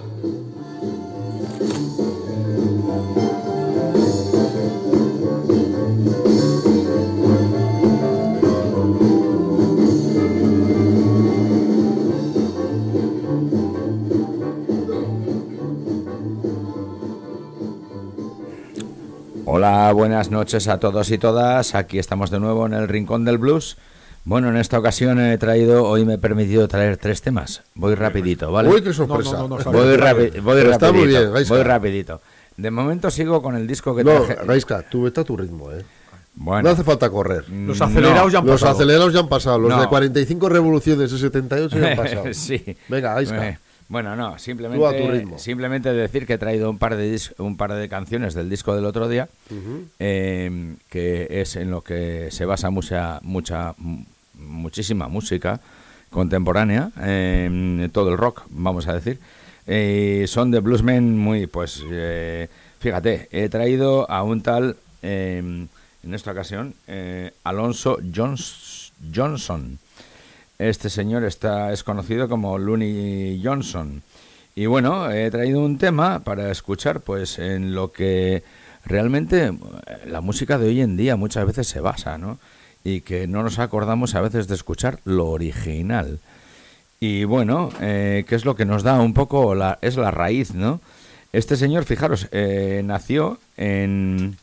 Hola, buenas noches a todos y todas. Aquí estamos de nuevo en el Rincón del Blues. Bueno, en esta ocasión hoy me he permitido traer 3 temas. Voy rapidito, ¿vale? Uy, qué sorpresa. Voy Está muy bien, Gaisca. voy rapidito. De momento sigo con el disco que No, traje. Gaisca, tú vete a tu ritmo, Bueno, No hace falta correr. Los acelerados ya han Los pasado. acelerados ya han pasado. Los No. de 45 revoluciones de 78 ya han pasado. sí. Venga, Gaisca. Bueno, no, Tú a tu ritmo. simplemente decir que he traído un par de canciones del disco del otro día, que es en lo que se basa muchísima música contemporánea, todo el rock, vamos a decir. Son de bluesmen muy, pues, fíjate, he traído a un tal, en esta ocasión, Alonso Johnson. Este señor es conocido como Looney Johnson. Y bueno, he traído un tema para escuchar, pues, en lo que realmente la música de hoy en día muchas veces se basa, ¿no? Y que no nos acordamos a veces de escuchar lo original. Y bueno, ¿qué es lo que nos da un poco? Es la raíz, ¿no? Este señor, fijaros, nació en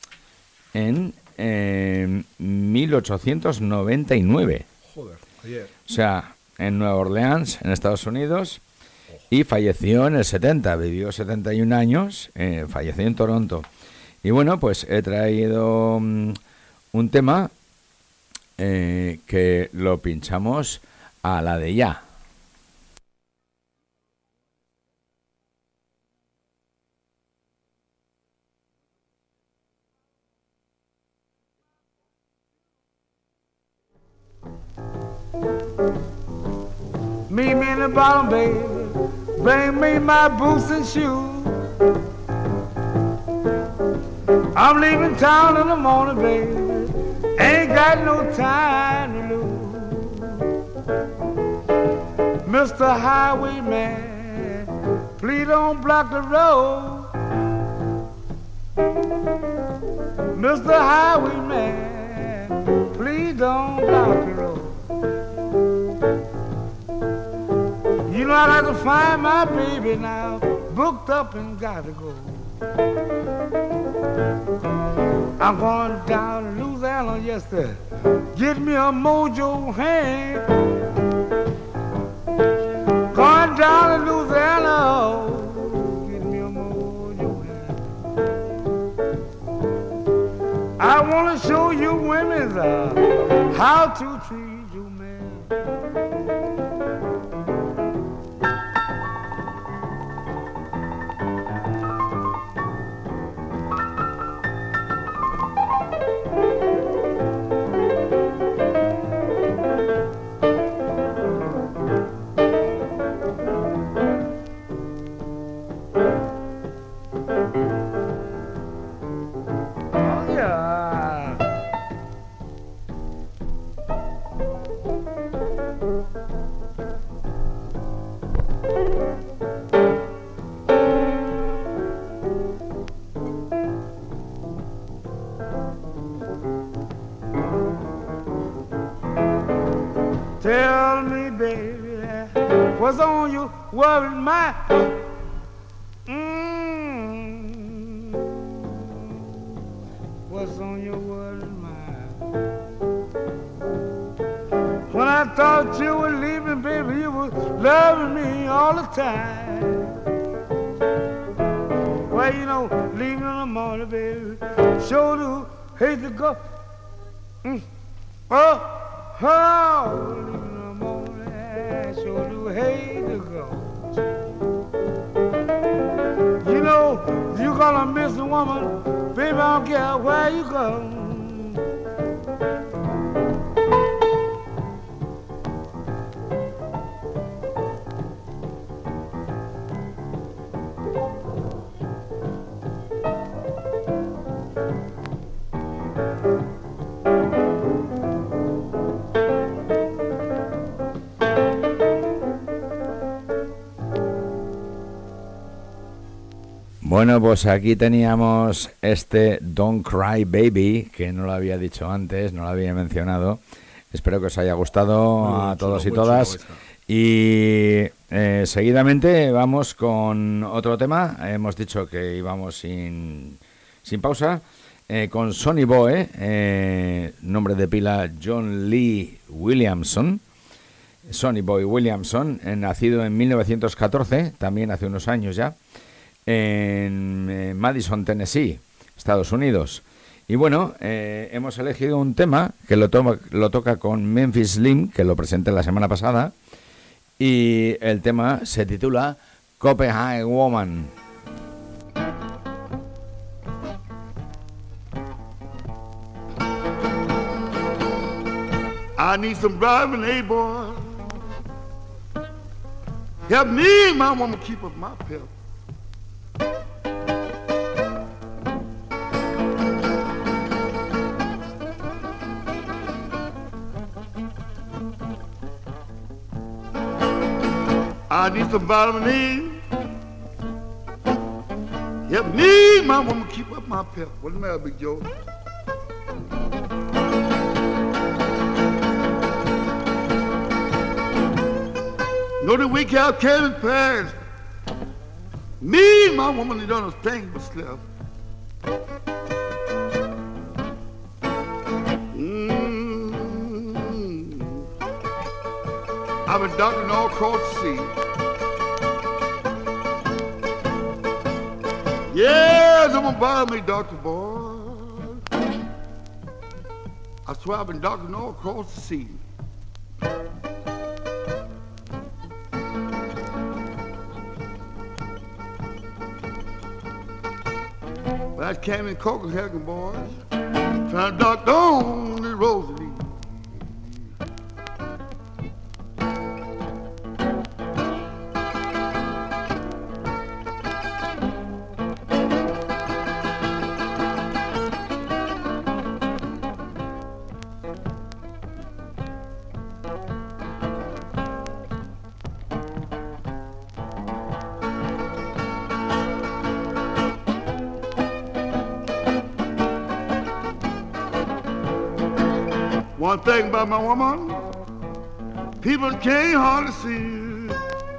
1899. Joder, ayer. O sea, en Nueva Orleans, en Estados Unidos, y falleció en el 70, vivió 71 años, falleció en Toronto. Y bueno, pues he traído un tema que lo pinchamos a la de ya. Meet me in the bottom, baby. Bring me my boots and shoes. I'm leaving town in the morning, baby. Ain't got no time to lose. Mr. Highwayman, please don't block the road. Mr. Highwayman, please don't block the road. You know I'd have to find my baby now, booked up and gotta go. I'm going down to Louisiana, yes sir. Get me a mojo hand. Going down to Louisiana, oh, get me a mojo hand. I want to show you women how to treat you men. Tell me, baby, what's on your worried mind? What's on your worried mind? When I thought you were leaving, baby, you were loving me all the time. Well, you know, leaving in the morning, baby, sure do hate to go. Oh, leaving in the morning, sure do hate to go. You know, you gonna miss a woman, baby, I don't care where you go. Bueno, pues aquí teníamos este Don't Cry Baby, que no lo había dicho antes, no lo había mencionado. Espero que os haya gustado a todos y todas. Y seguidamente vamos con otro tema. Hemos dicho que íbamos sin pausa. Con Sonny Boy, nombre de pila John Lee Williamson. Sonny Boy Williamson, nacido en 1914, también hace unos años ya, en Madison, Tennessee, Estados Unidos. Y bueno, hemos elegido un tema que lo toca con Memphis Slim, que lo presenté la semana pasada, y el tema se titula Copenhagen Woman. I need some driving, hey boy. Help me, my woman, keep up my pep. I need some vitamin E. Help me, my woman, keep up my pep. What's the matter, Big Joe? Know the week out Kevin past. Me and my woman, they done a thing but slept. I've been doctoring all across the sea. Yeah, don't bother me, Dr. Boy. I swear I've been doctoring all across the sea. But I came in Copenhagen, boys, trying to doctor on the Rosalie. One thing about my woman, people can't hardly see.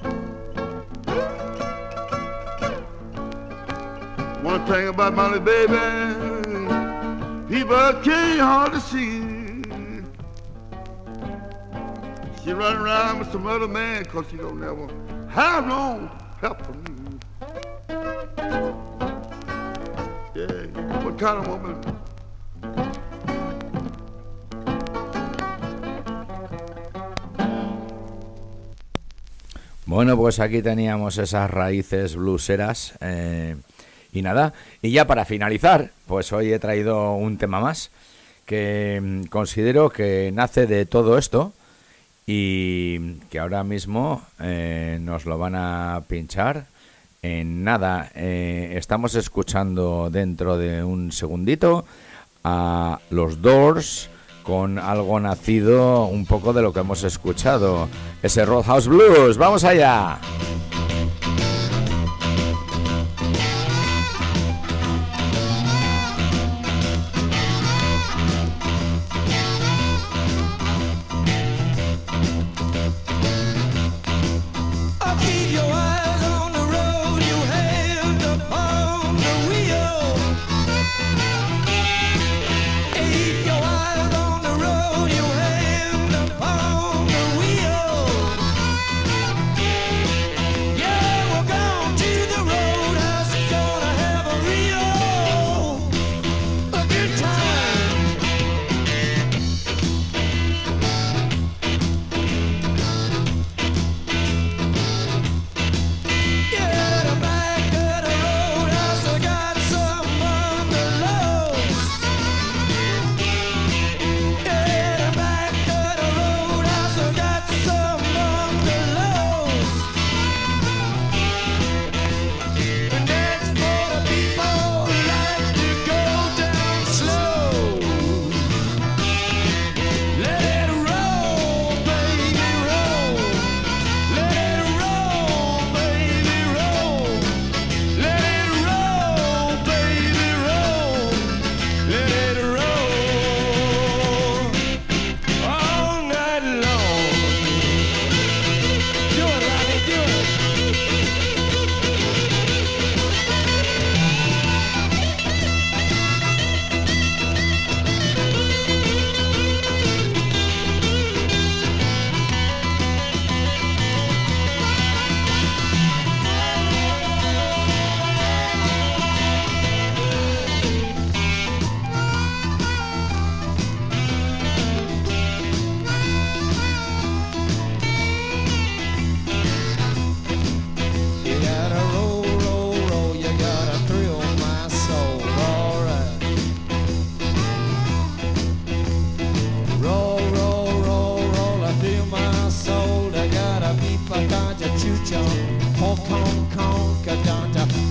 One thing about my little baby, people can't hardly see. She run around with some other man 'cause she don't never have no help for me. Yeah, what kind of woman? Bueno, pues aquí teníamos esas raíces blueseras y nada. Y ya para finalizar, pues hoy he traído un tema más que considero que nace de todo esto y que ahora mismo nos lo van a pinchar en nada. Estamos escuchando dentro de un segundito a los Doors con algo nacido un poco de lo que hemos escuchado, ese Roadhouse Blues. ¡Vamos allá!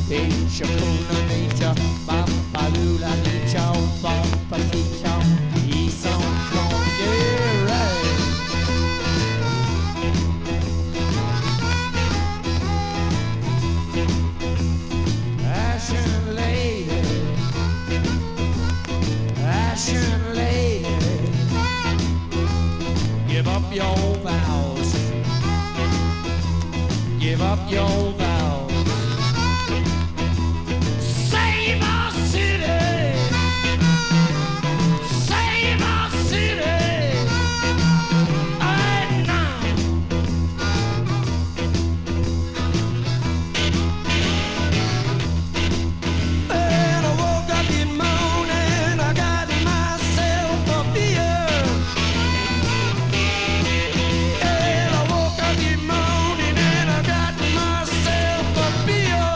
Each kuna nature, Bamba Lula nature, Bamba Chicha, he's on call, yeah, right. Ashen lady, give up your vows, give up your vows. Save our city, save our city, right now. And I woke up this morning, I got myself a beer. And I woke up this morning and I got myself a beer.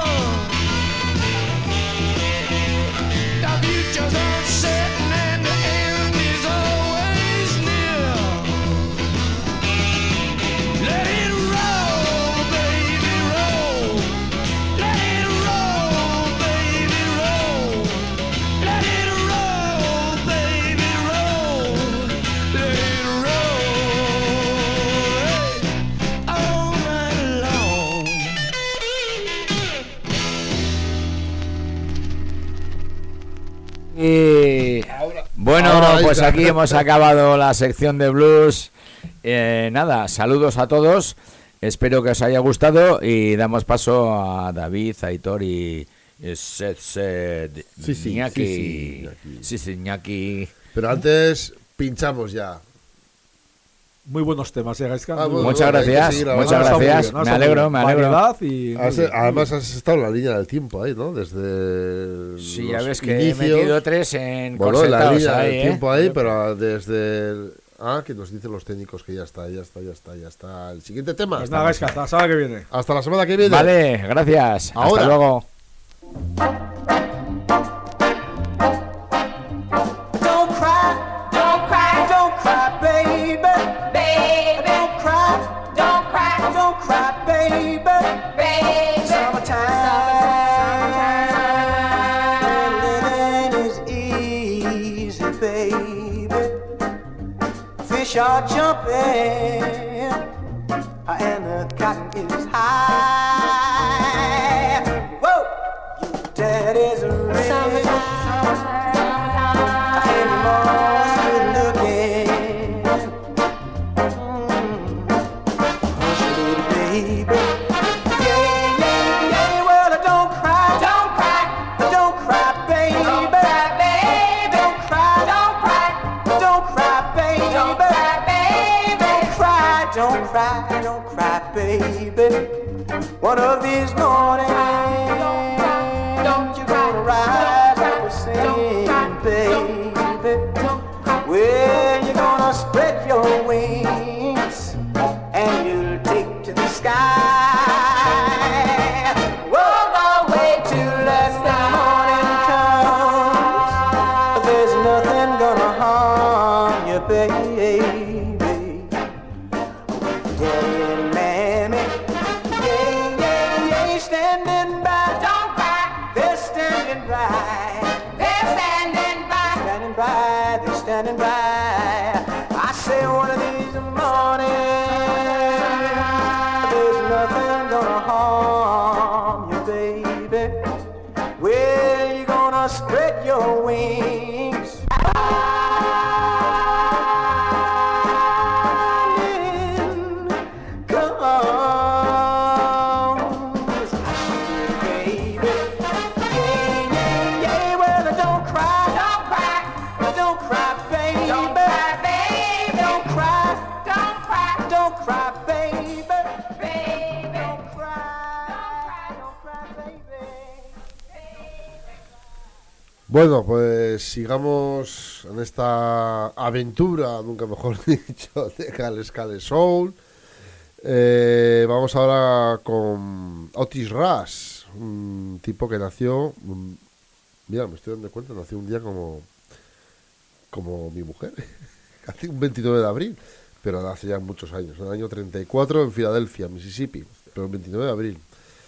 The future's uncertain and the end is always near. Let it roll, baby, roll. Let it roll, baby, roll. Let it roll, baby, roll. Let it roll all night long. Y bueno, Ahora, pues Isaac. aquí hemos acabado la sección de blues. Nada, saludos a todos. Espero que os haya gustado y damos paso a David, Aitor y Iñaki. Sí, Iñaki. Pero antes pinchamos ya. Muy buenos temas, Gaisca. Ah, bueno, Muchas hay que gracias, seguir muchas avanzando. gracias. Está muy Me bien, alegro, está me muy bien. alegro. Variedad y muy bien. Además has estado en la línea del tiempo ahí, ¿no? Desde Sí, los ya ves que he inicios. metido 3 en Bueno, en la corsetados línea ahí, del ¿eh? tiempo ahí, pero desde que nos dicen los técnicos que ya está. El siguiente tema. Pues nada, Gaisca, hasta la semana que viene. Hasta la semana que viene. Vale, gracias. Ahora. Hasta luego. Don't cry, don't cry, don't cry, baby. Baby, don't cry, don't cry, don't cry, baby. Baby, summertime, living is easy, baby. Fish are jumping, and the cotton is high. Whoa, your daddy's rich. Don't cry, baby. One of these mornings, don't you gonna rise up and sing, baby? Well, you're gonna spread your wings and you'll take to the sky. Whoa, go wait till that morning comes. There's nothing gonna harm you, baby. Daddy and Mammy, yeah, standing by. Don't cry, they're standing by. They're standing by. Standing by, they're standing by. I say one of these mornings, there's nothing gonna harm you, baby. Well, you're gonna spread your wings. Bueno, pues sigamos en esta aventura, nunca mejor dicho, de Cales Soul. Vamos ahora con Otis Rush, un tipo que nació, mira, me estoy dando cuenta, nació un día como mi mujer, casi un 29 de abril, pero hace ya muchos años, en el año 34 en Filadelfia, Mississippi, pero el 29 de abril.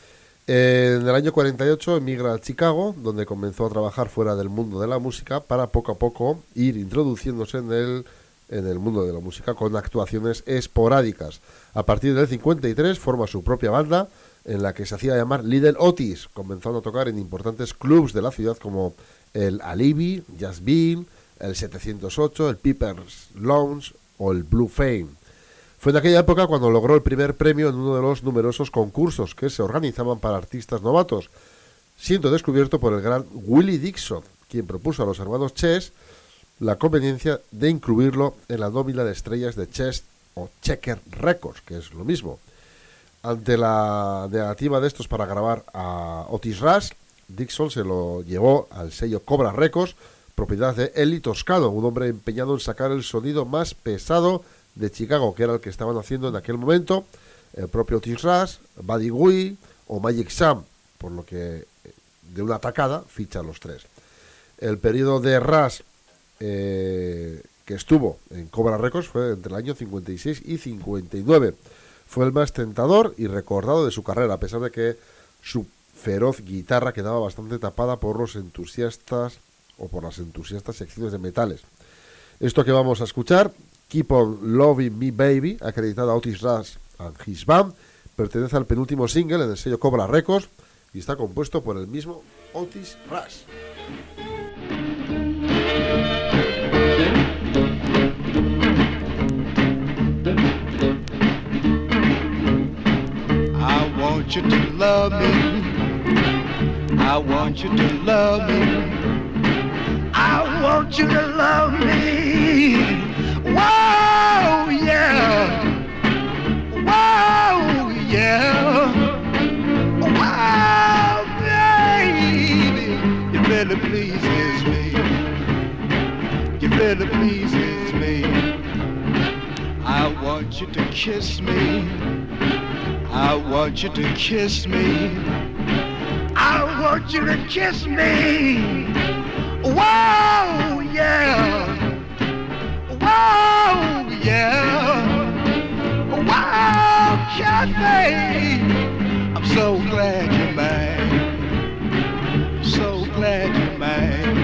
En el año 48 emigra a Chicago, donde comenzó a trabajar fuera del mundo de la música para poco a poco ir introduciéndose en el mundo de la música con actuaciones esporádicas. A partir del 53 forma su propia banda, en la que se hacía llamar Little Otis, comenzando a tocar en importantes clubs de la ciudad como el Alibi, Jazz Bean, el 708, el Piper's Lounge o el Blue Fame. Fue en aquella época cuando logró el primer premio en uno de los numerosos concursos que se organizaban para artistas novatos, siendo descubierto por el gran Willie Dixon, quien propuso a los hermanos Chess la conveniencia de incluirlo en la nómina de estrellas de Chess o Checker Records, que es lo mismo. Ante la negativa de estos para grabar a Otis Rush, Dixon se lo llevó al sello Cobra Records, propiedad de Eli Toscano, un hombre empeñado en sacar el sonido más pesado de Chicago, que era el que estaban haciendo en aquel momento el propio Otis Rush, Buddy Guy o Magic Sam, por lo que de una tacada ficha a los tres. El periodo de Rush que estuvo en Cobra Records fue entre el año 56 y 59. Fue el más tentador y recordado de su carrera, a pesar de que su feroz guitarra quedaba bastante tapada por los entusiastas o por las entusiastas secciones de metales. Esto que vamos a escuchar, Keep on Loving Me Baby, acreditada a Otis Rush and His Band, pertenece al penúltimo single en el sello Cobra Records y está compuesto por el mismo Otis Rush. I want you to love me. I want you to love me. I want you to love me. Whoa, yeah. Whoa, yeah. Wow, baby. You really pleases me. You really pleases me. I want you to kiss me. I want you to kiss me. I want you to kiss me. Whoa, yeah. Whoa, yeah. Wow, Kathy. I'm so glad you're mine. So glad you're mine.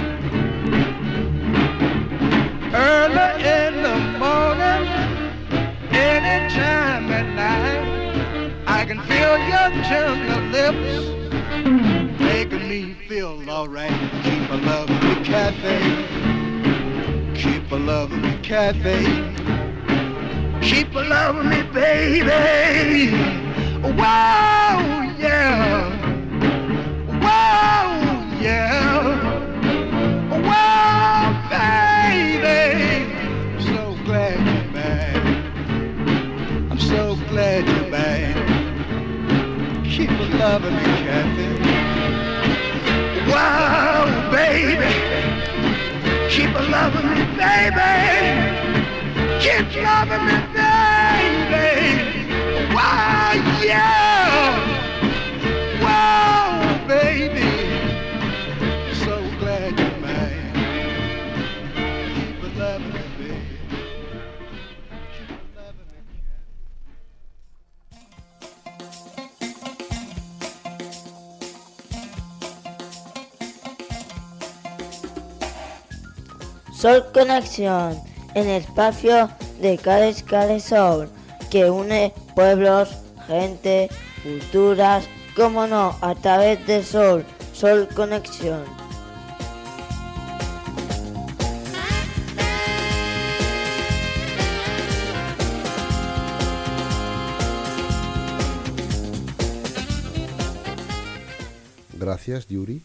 Early in the morning, anytime at night, I can feel your tender lips making me feel alright. Keep a loving me, Kathy. Keep a loving me, Kathy. Keep a loving me, baby. Wow, yeah. Wow, yeah. Wow, baby. I'm so glad you're mine. I'm so glad you're mine. Keep a loving me, Kathy. Wow, baby. Keep a loving me, baby. Keep loving me, baby. Wow, yeah. Wow, baby. So glad you're mine. Keep a loving me, baby. Keep a loving me. Soul Connection, en el espacio de Cales Soul, que une pueblos, gente, culturas, como no, a través de Soul, Soul Connection. Gracias, Yuri.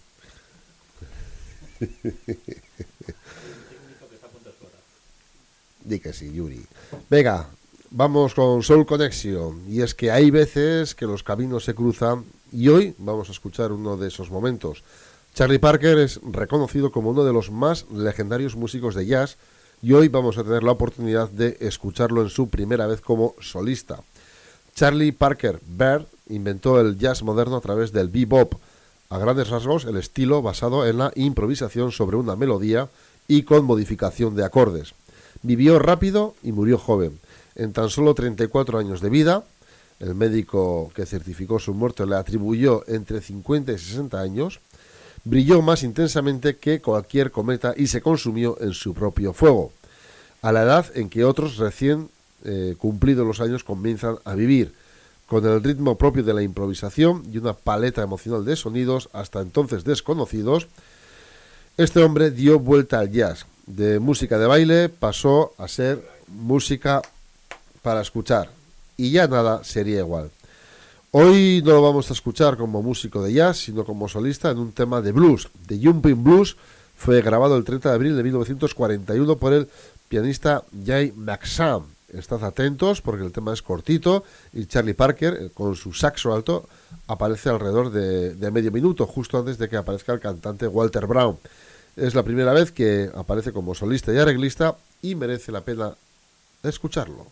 Di que sí, Yuri. Venga, vamos con Soul Connection. Y es que hay veces que los caminos se cruzan y hoy vamos a escuchar uno de esos momentos. Charlie Parker es reconocido como uno de los más legendarios músicos de jazz y hoy vamos a tener la oportunidad de escucharlo en su primera vez como solista. Charlie Parker Beard inventó el jazz moderno a través del bebop. A grandes rasgos, el estilo basado en la improvisación sobre una melodía y con modificación de acordes. Vivió rápido y murió joven. En tan solo 34 años de vida, El médico que certificó su muerte le atribuyó entre 50 y 60 años. Brilló más intensamente que cualquier cometa y se consumió en su propio fuego, a la edad en que otros recién cumplidos los años comienzan a vivir, con el ritmo propio de la improvisación y una paleta emocional de sonidos hasta entonces desconocidos. Este hombre dio vuelta al jazz. De música de baile pasó a ser música para escuchar, y ya nada sería igual. Hoy no lo vamos a escuchar como músico de jazz, sino como solista en un tema de blues. The Jumping Blues fue grabado el 30 de abril de 1941 por el pianista Jay McShane. Estad atentos porque el tema es cortito y Charlie Parker, con su saxo alto, aparece alrededor de medio minuto, justo antes de que aparezca el cantante Walter Brown. Es la primera vez que aparece como solista y arreglista y merece la pena escucharlo.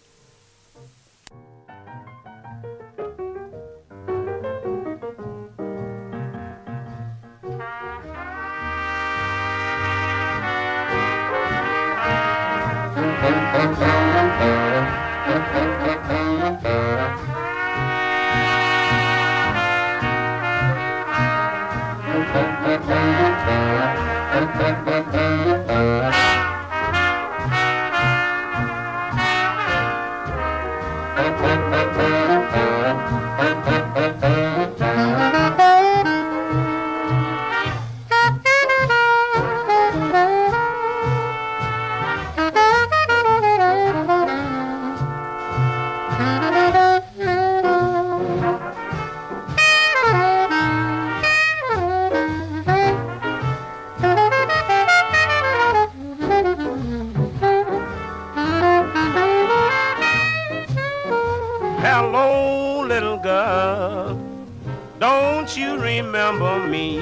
Hello, little girl, don't you remember me?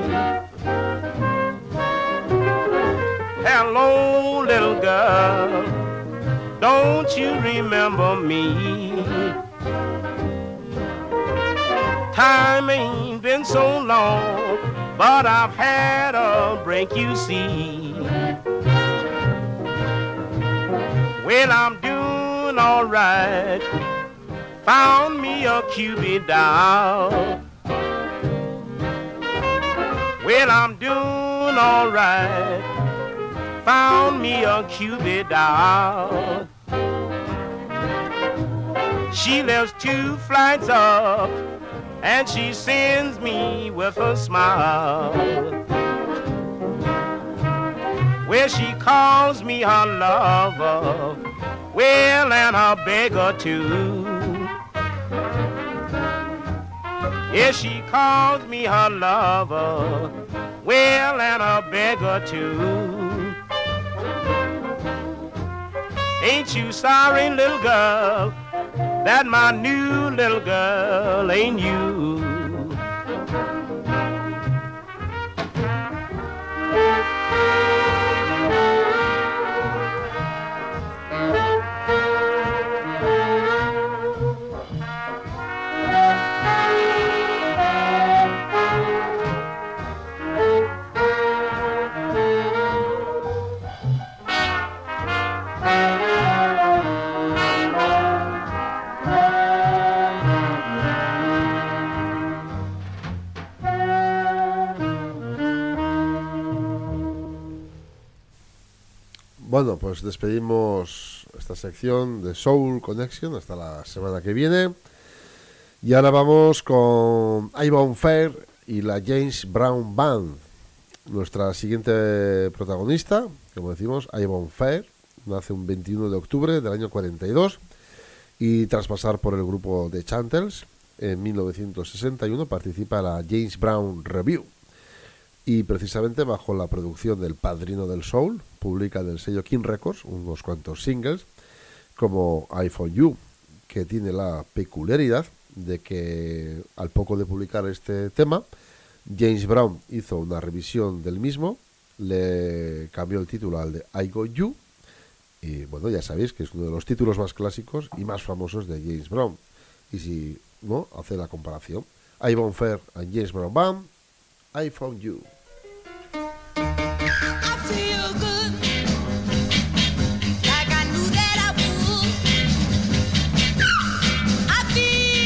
Hello, little girl, don't you remember me? Time ain't been so long, but I've had a break, you see. Well, I'm doing all right. Found me a Cupid doll. Well, I'm doing all right. Found me a Cupid doll. She lives 2 flights up, and she sends me with a smile. Well, she calls me her lover, well, and her beggar too. Yeah, she calls me her lover, well, and a beggar too. Ain't you sorry, little girl, that my new little girl ain't you? Bueno, pues despedimos esta sección de Soul Connection hasta la semana que viene. Y ahora vamos con Yvonne Fair y la James Brown Band. Nuestra siguiente protagonista, como decimos, Yvonne Fair, nace un 21 de octubre del año 42 y tras pasar por el grupo The Chantels, en 1961 participa en la James Brown Review. Y precisamente bajo la producción del padrino del soul, publica del sello King Records unos cuantos singles, como I Found You, que tiene la peculiaridad de que al poco de publicar este tema, James Brown hizo una revisión del mismo, le cambió el título al de I Got You, y bueno, ya sabéis que es uno de los títulos más clásicos y más famosos de James Brown. Y si no, hace la comparación. Yvonne Fair and James Brown Band, I Found You. Like I knew that I would. I feel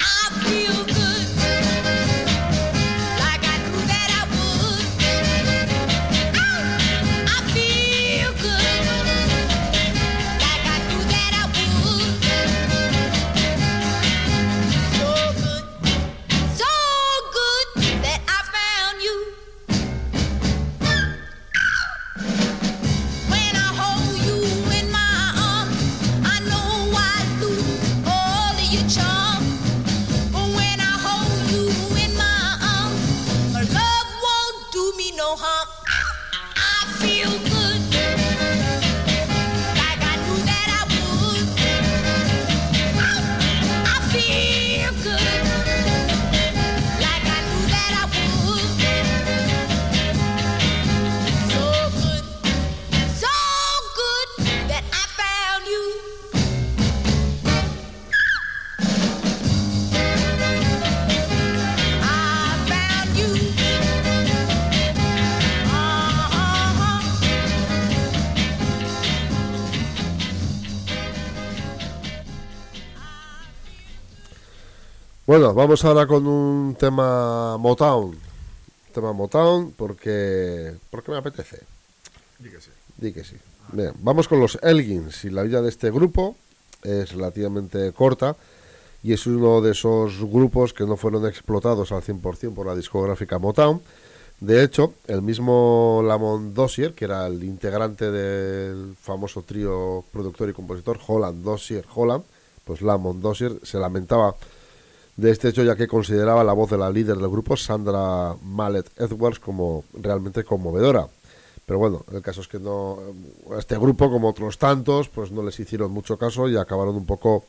Bueno, vamos ahora con un tema Motown. Tema Motown porque me apetece. Di que sí. Di que sí. Bien, vamos con los Elgins. Y la vida de este grupo es relativamente corta y es uno de esos grupos que no fueron explotados al 100% por la discográfica Motown. De hecho, el mismo Lamont Dozier, que era el integrante del famoso trío productor y compositor Holland, Dozier, Holland, pues Lamont Dozier se lamentaba de este hecho, ya que consideraba la voz de la líder del grupo, Sandra Mallet Edwards, como realmente conmovedora. Pero bueno, el caso es que no, este grupo, como otros tantos, pues no les hicieron mucho caso y acabaron un poco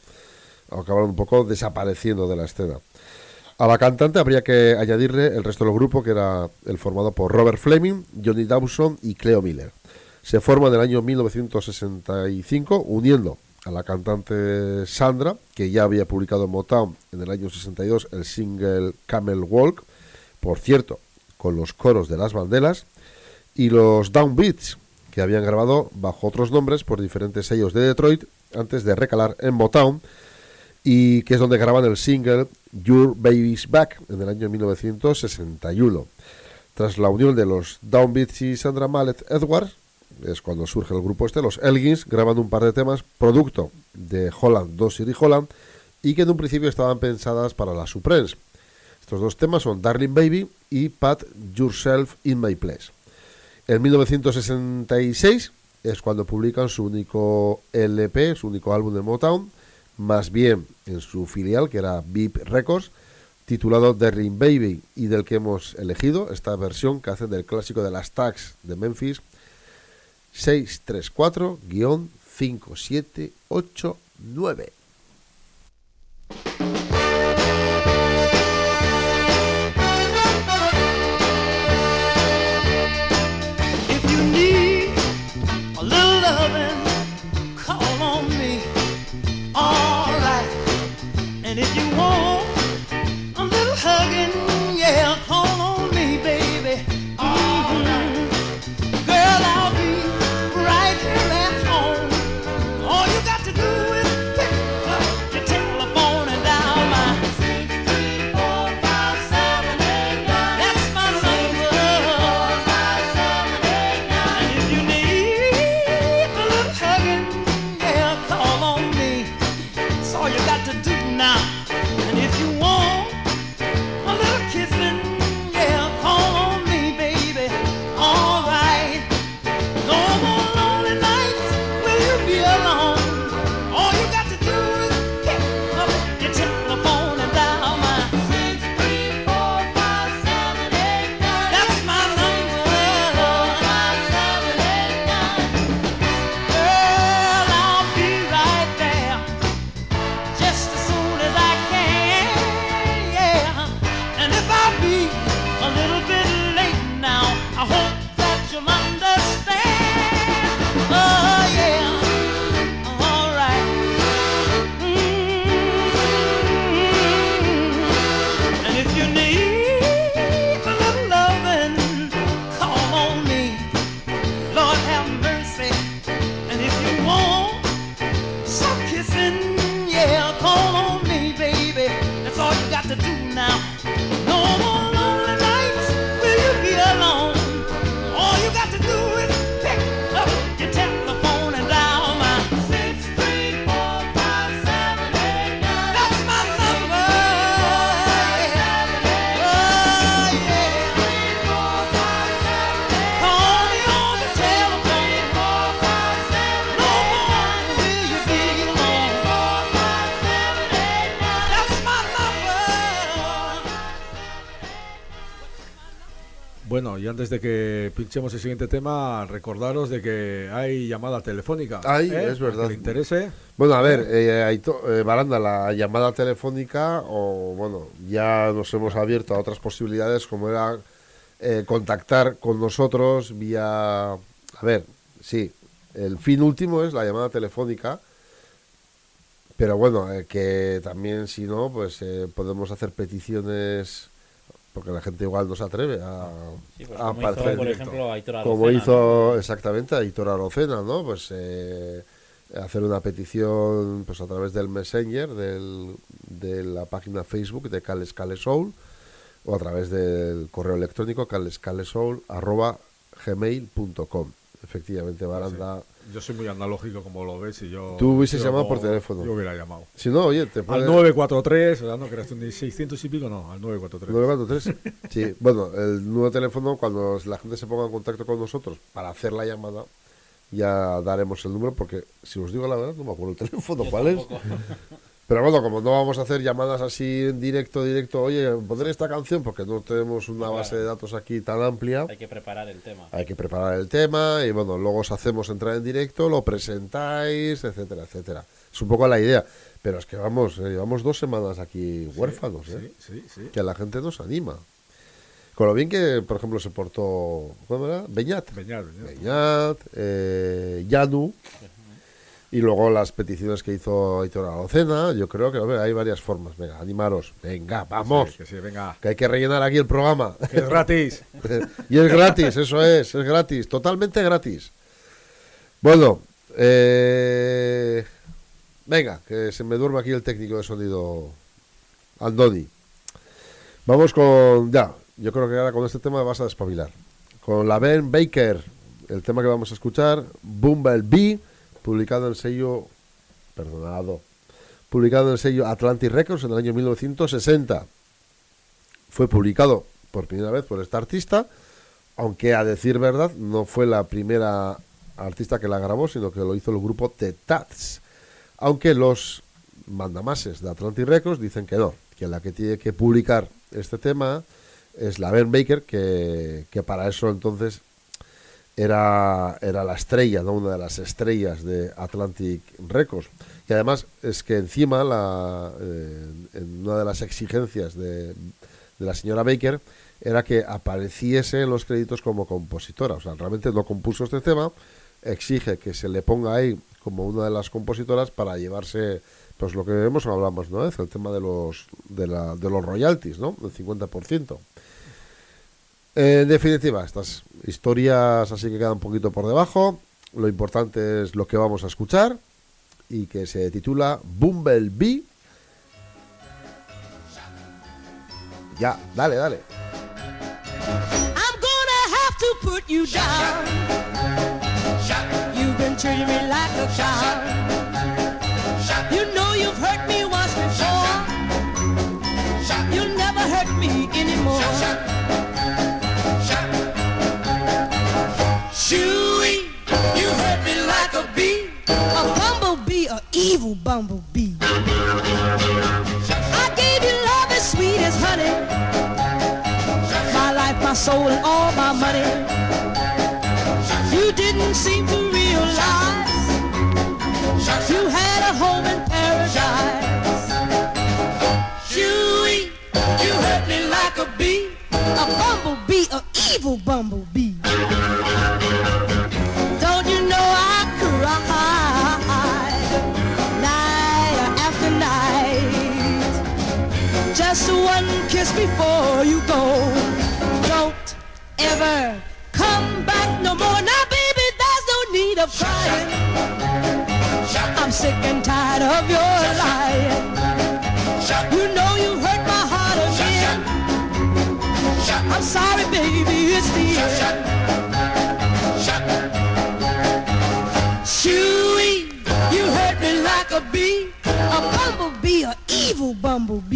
desapareciendo de la escena. A la cantante habría que añadirle el resto del grupo, que era el formado por Robert Fleming, Johnny Dawson y Cleo Miller. Se forma en el año 1965, uniendo a la cantante Sandra, que ya había publicado en Motown en el año 62 el single Camel Walk, por cierto, con los coros de Las Banderas, y los Downbeats, que habían grabado bajo otros nombres por diferentes sellos de Detroit antes de recalar en Motown, y que es donde graban el single Your Baby's Back en el año 1961. Tras la unión de los Downbeats y Sandra Mallet Edwards, es cuando surge el grupo los Elgins, grabando un par de temas producto de Holland, Dozier y Holland, y que en un principio estaban pensadas para las Supremes. Estos dos temas son Darling Baby y Put Yourself in My Place. En 1966 es cuando publican su único LP, su único álbum de Motown, más bien en su filial, que era Beep Records, titulado Darling Baby, y del que hemos elegido esta versión que hacen del clásico de las Tags de Memphis, 634-5789. If you need a little loving, call on me. All right. And if you want a little hugging, yeah, call on me, baby. All right. Girl, I'll be right here at home. All you got to do is pick up your telephone and dial my 6345789. That's my number. 6345789. And if you need a little hugging, yeah, call on me. That's all you got to do now. And if you to do now. No more lonely nights will you be alone. All you got to do is pick up your telephone and dial my 6345789. That's my number. Call me on the telephone. No more will you be alone. That's my number. Bueno, y antes de que pinchemos el siguiente tema, recordaros de que hay llamada telefónica. Es verdad. Al que le interese. Bueno, a ver, Baranda, la llamada telefónica, o bueno, ya nos hemos abierto a otras posibilidades, como era contactar con nosotros vía... A ver, sí, el fin último es la llamada telefónica, pero bueno, que también si no, pues podemos hacer peticiones... Porque la gente igual no se atreve a Como aparecer. hizo, por ejemplo, Aitor Arocena. Como hizo exactamente Aitor Arocena, ¿no? Pues hacer una petición pues a través del Messenger, de la página Facebook de Cales Soul, o a través del correo electrónico calescalesoul@gmail.com. Efectivamente, Baranda. Yo soy muy analógico, como lo ves, y yo... Tú hubieses yo llamado no- por teléfono. Yo hubiera llamado. Si no, oye, te puedes... Al 943, o sea, no creas, ni 600 y pico, no, al 943. 943. Sí, bueno, el nuevo teléfono, cuando la gente se ponga en contacto con nosotros para hacer la llamada, ya daremos el número, porque si os digo la verdad, no me acuerdo el teléfono, ¿cuál es? Pero bueno, como no vamos a hacer llamadas así en directo, oye, pondré esta canción, porque no tenemos una base de datos aquí tan amplia. Hay que preparar el tema. Hay que preparar el tema y bueno, luego os hacemos entrar en directo, lo presentáis, etcétera, etcétera. Es un poco la idea. Pero es que llevamos 2 semanas aquí huérfanos, Sí. que la gente nos anima. Con lo bien que, por ejemplo, se portó, ¿cómo era? Beñat, Yanu, y luego las peticiones que hizo Aitor Arocena. Yo creo que hay varias formas. Venga, animaros. Venga, vamos. Sí, venga. Que hay que rellenar aquí el programa. Que es gratis. Y es gratis, eso es gratis, totalmente gratis. Bueno, venga, que se me duerme aquí el técnico de sonido, Andoni. Vamos con, yo creo que ahora con este tema vas a despabilar. Con la Ben Baker, el tema que vamos a escuchar, Bumblebee, publicado en el sello Atlantic Records en el año 1960. Fue publicado por primera vez por esta artista, aunque a decir verdad no fue la primera artista que la grabó, sino que lo hizo el grupo The Tats. Aunque los mandamases de Atlantic Records dicen que no, que la que tiene que publicar este tema es la Ben Baker, que para eso entonces era la estrella, ¿no? Una de las estrellas de Atlantic Records. Y además es que encima en una de las exigencias de la señora Baker era que apareciese en los créditos como compositora. O sea, realmente no compuso este tema, exige que se le ponga ahí como una de las compositoras para llevarse, pues lo que hemos hablado más, ¿no? Es el tema de los royalties, ¿no? El 50%. En definitiva, estas historias así que quedan un poquito por debajo. Lo importante es lo que vamos a escuchar, y que se titula Bumblebee. Ya, dale. I'm gonna have to put you down. You've been treating me like a child. You know you've hurt me once before. You'll never hurt me anymore. Shooey, you hurt me like a bee, a bumblebee, a evil bumblebee. I gave you love as sweet as honey, my life, my soul, and all my money. You didn't seem to realize you had a home in paradise. Shooey, you hurt me like a bee, a bumblebee, a evil bumblebee. Don't you know I cried night after night? Just one kiss before you go. Don't ever come back no more. Now, baby, there's no need of crying. I'm sick and tired of your lying. You know you hurt my heart I'm sorry, baby, it's the end. Shoo-wee, you hurt me like a bee, a bumblebee, a evil bumblebee.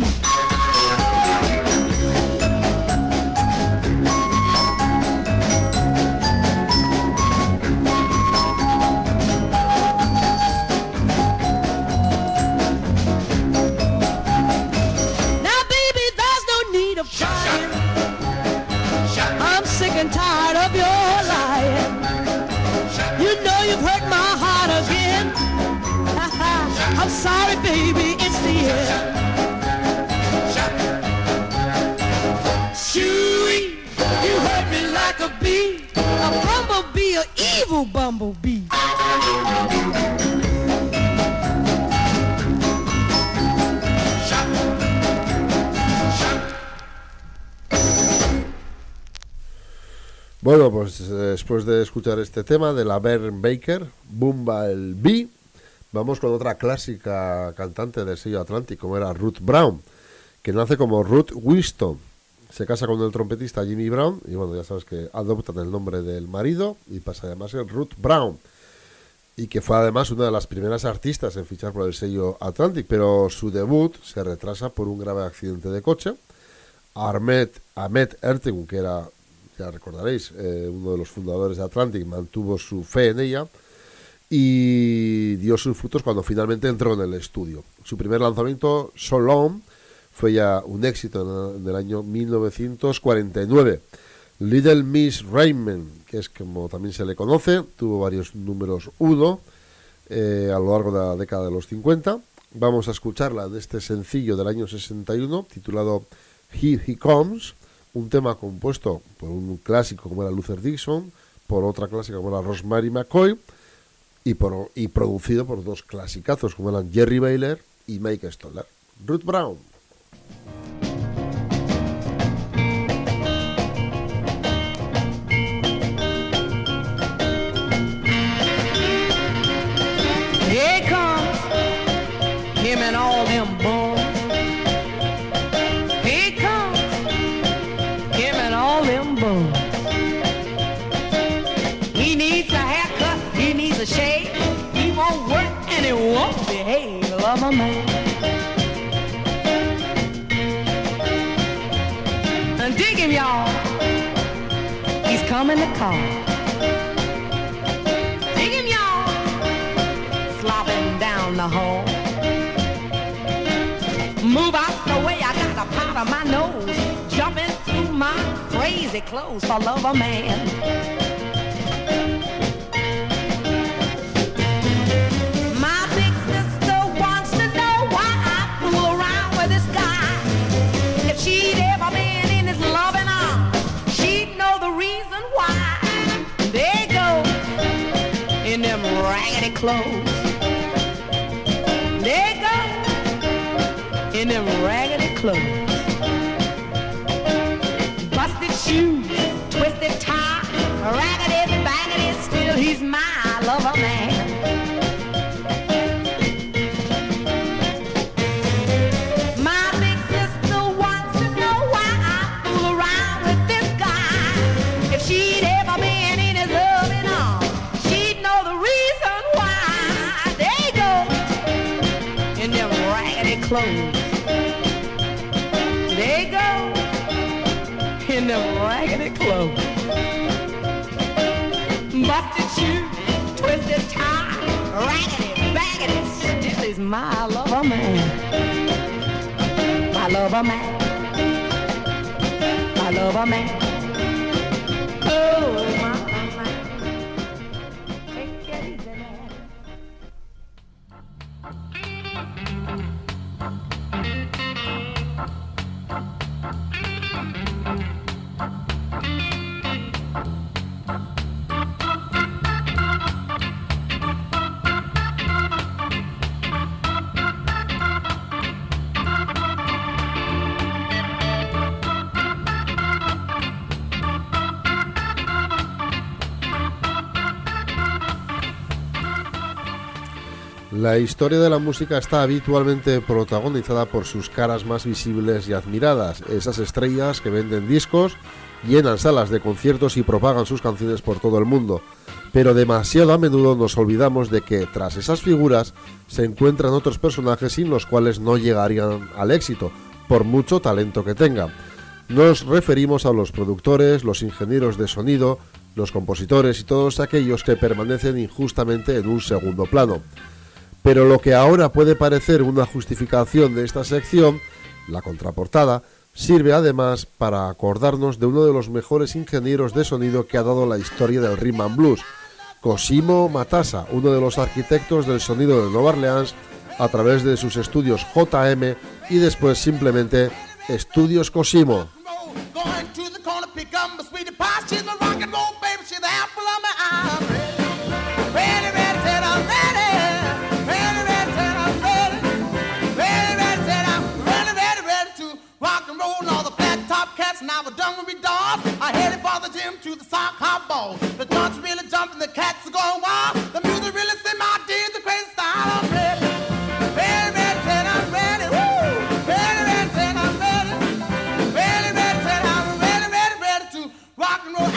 Now, baby, there's no need of trying. I'm sick and tired of your lying. You know you've hurt my heart again. I'm sorry, baby, it's the end. Shoo-wee, you hurt me like a bee, a bumblebee, an evil bumblebee. Bueno, pues después de escuchar este tema de la Vern Baker, Bumblebee, vamos con otra clásica cantante del sello Atlantic, como era Ruth Brown, que nace como Ruth Winston. Se casa con el trompetista Jimmy Brown y bueno, ya sabes que adoptan el nombre del marido y pasa a llamarse Ruth Brown. Y que fue además una de las primeras artistas en fichar por el sello Atlantic, pero su debut se retrasa por un grave accidente de coche. Ahmed Ertegun, que era, ya recordaréis, uno de los fundadores de Atlantic, mantuvo su fe en ella y dio sus frutos cuando finalmente entró en el estudio. Su primer lanzamiento, So Long, fue ya un éxito en el año 1949. Little Miss Raymond, que es como también se le conoce, tuvo varios números 1 a lo largo de la década de los 50. Vamos a escucharla de este sencillo del año 61, titulado Here He Comes, un tema compuesto por un clásico como era Luther Dixon, por otra clásica como era Rosemary McCoy, y producido por dos clasicazos como eran Jerry Baylor y Mike Stoller. Ruth Brown. Here comes him and all them boys. Here comes him and all them boys. He needs a haircut, he needs a shave. He won't work and he won't behave. Love a man. And dig him, y'all. He's coming to call. Dig him, y'all. Slopping down the hall. Move out the way, I got a powder my nose. Jumping through my crazy clothes for love a man. My big sister wants to know why I fool around with this guy. If she'd ever been in his loving arms, she'd know the reason why. They go in them raggedy clothes. They go in them raggedy clothes. Busted shoes, twisted tie, raggedy, baggedy, still he's my lover man. My big sister wants to know why I fool around with this guy. If she'd ever been in his loving arms, she'd know the reason why. They go in them raggedy clothes. They go in them raggedy clothes. Busted shoes, twisted tie, raggedy, baggedy, still is my lover man. My lover man. My lover man. Oh, my lover man. Take it easy, man. La historia de la música está habitualmente protagonizada por sus caras más visibles y admiradas, esas estrellas que venden discos, llenan salas de conciertos y propagan sus canciones por todo el mundo. Pero demasiado a menudo nos olvidamos de que tras esas figuras se encuentran otros personajes sin los cuales no llegarían al éxito, por mucho talento que tengan. Nos referimos a los productores, los ingenieros de sonido, los compositores y todos aquellos que permanecen injustamente en un segundo plano. Pero lo que ahora puede parecer una justificación de esta sección, la contraportada, sirve además para acordarnos de uno de los mejores ingenieros de sonido que ha dado la historia del rhythm and blues, Cosimo Matassa, uno de los arquitectos del sonido de Nueva Orleans a través de sus estudios JM y después simplemente Estudios Cosimo. Going to the corner, pick up my sweetie pie. She's my rock and roll baby, she's the apple of my eye. Ready, ready, said I'm ready. Ready, ready, said I'm ready. Ready, ready, said I'm ready, ready, ready to rock and roll. All the flat top cats now we're done with me dogs. I headed for the gym to the sock hop ball. The joints really jumping, the cats are going wild. The music really set my dear the crazy style. I'm ready. Ready, ready, said I'm ready. Woo! Ready, ready, said I'm ready. Ready, ready, said I'm ready, ready, ready to rock and roll.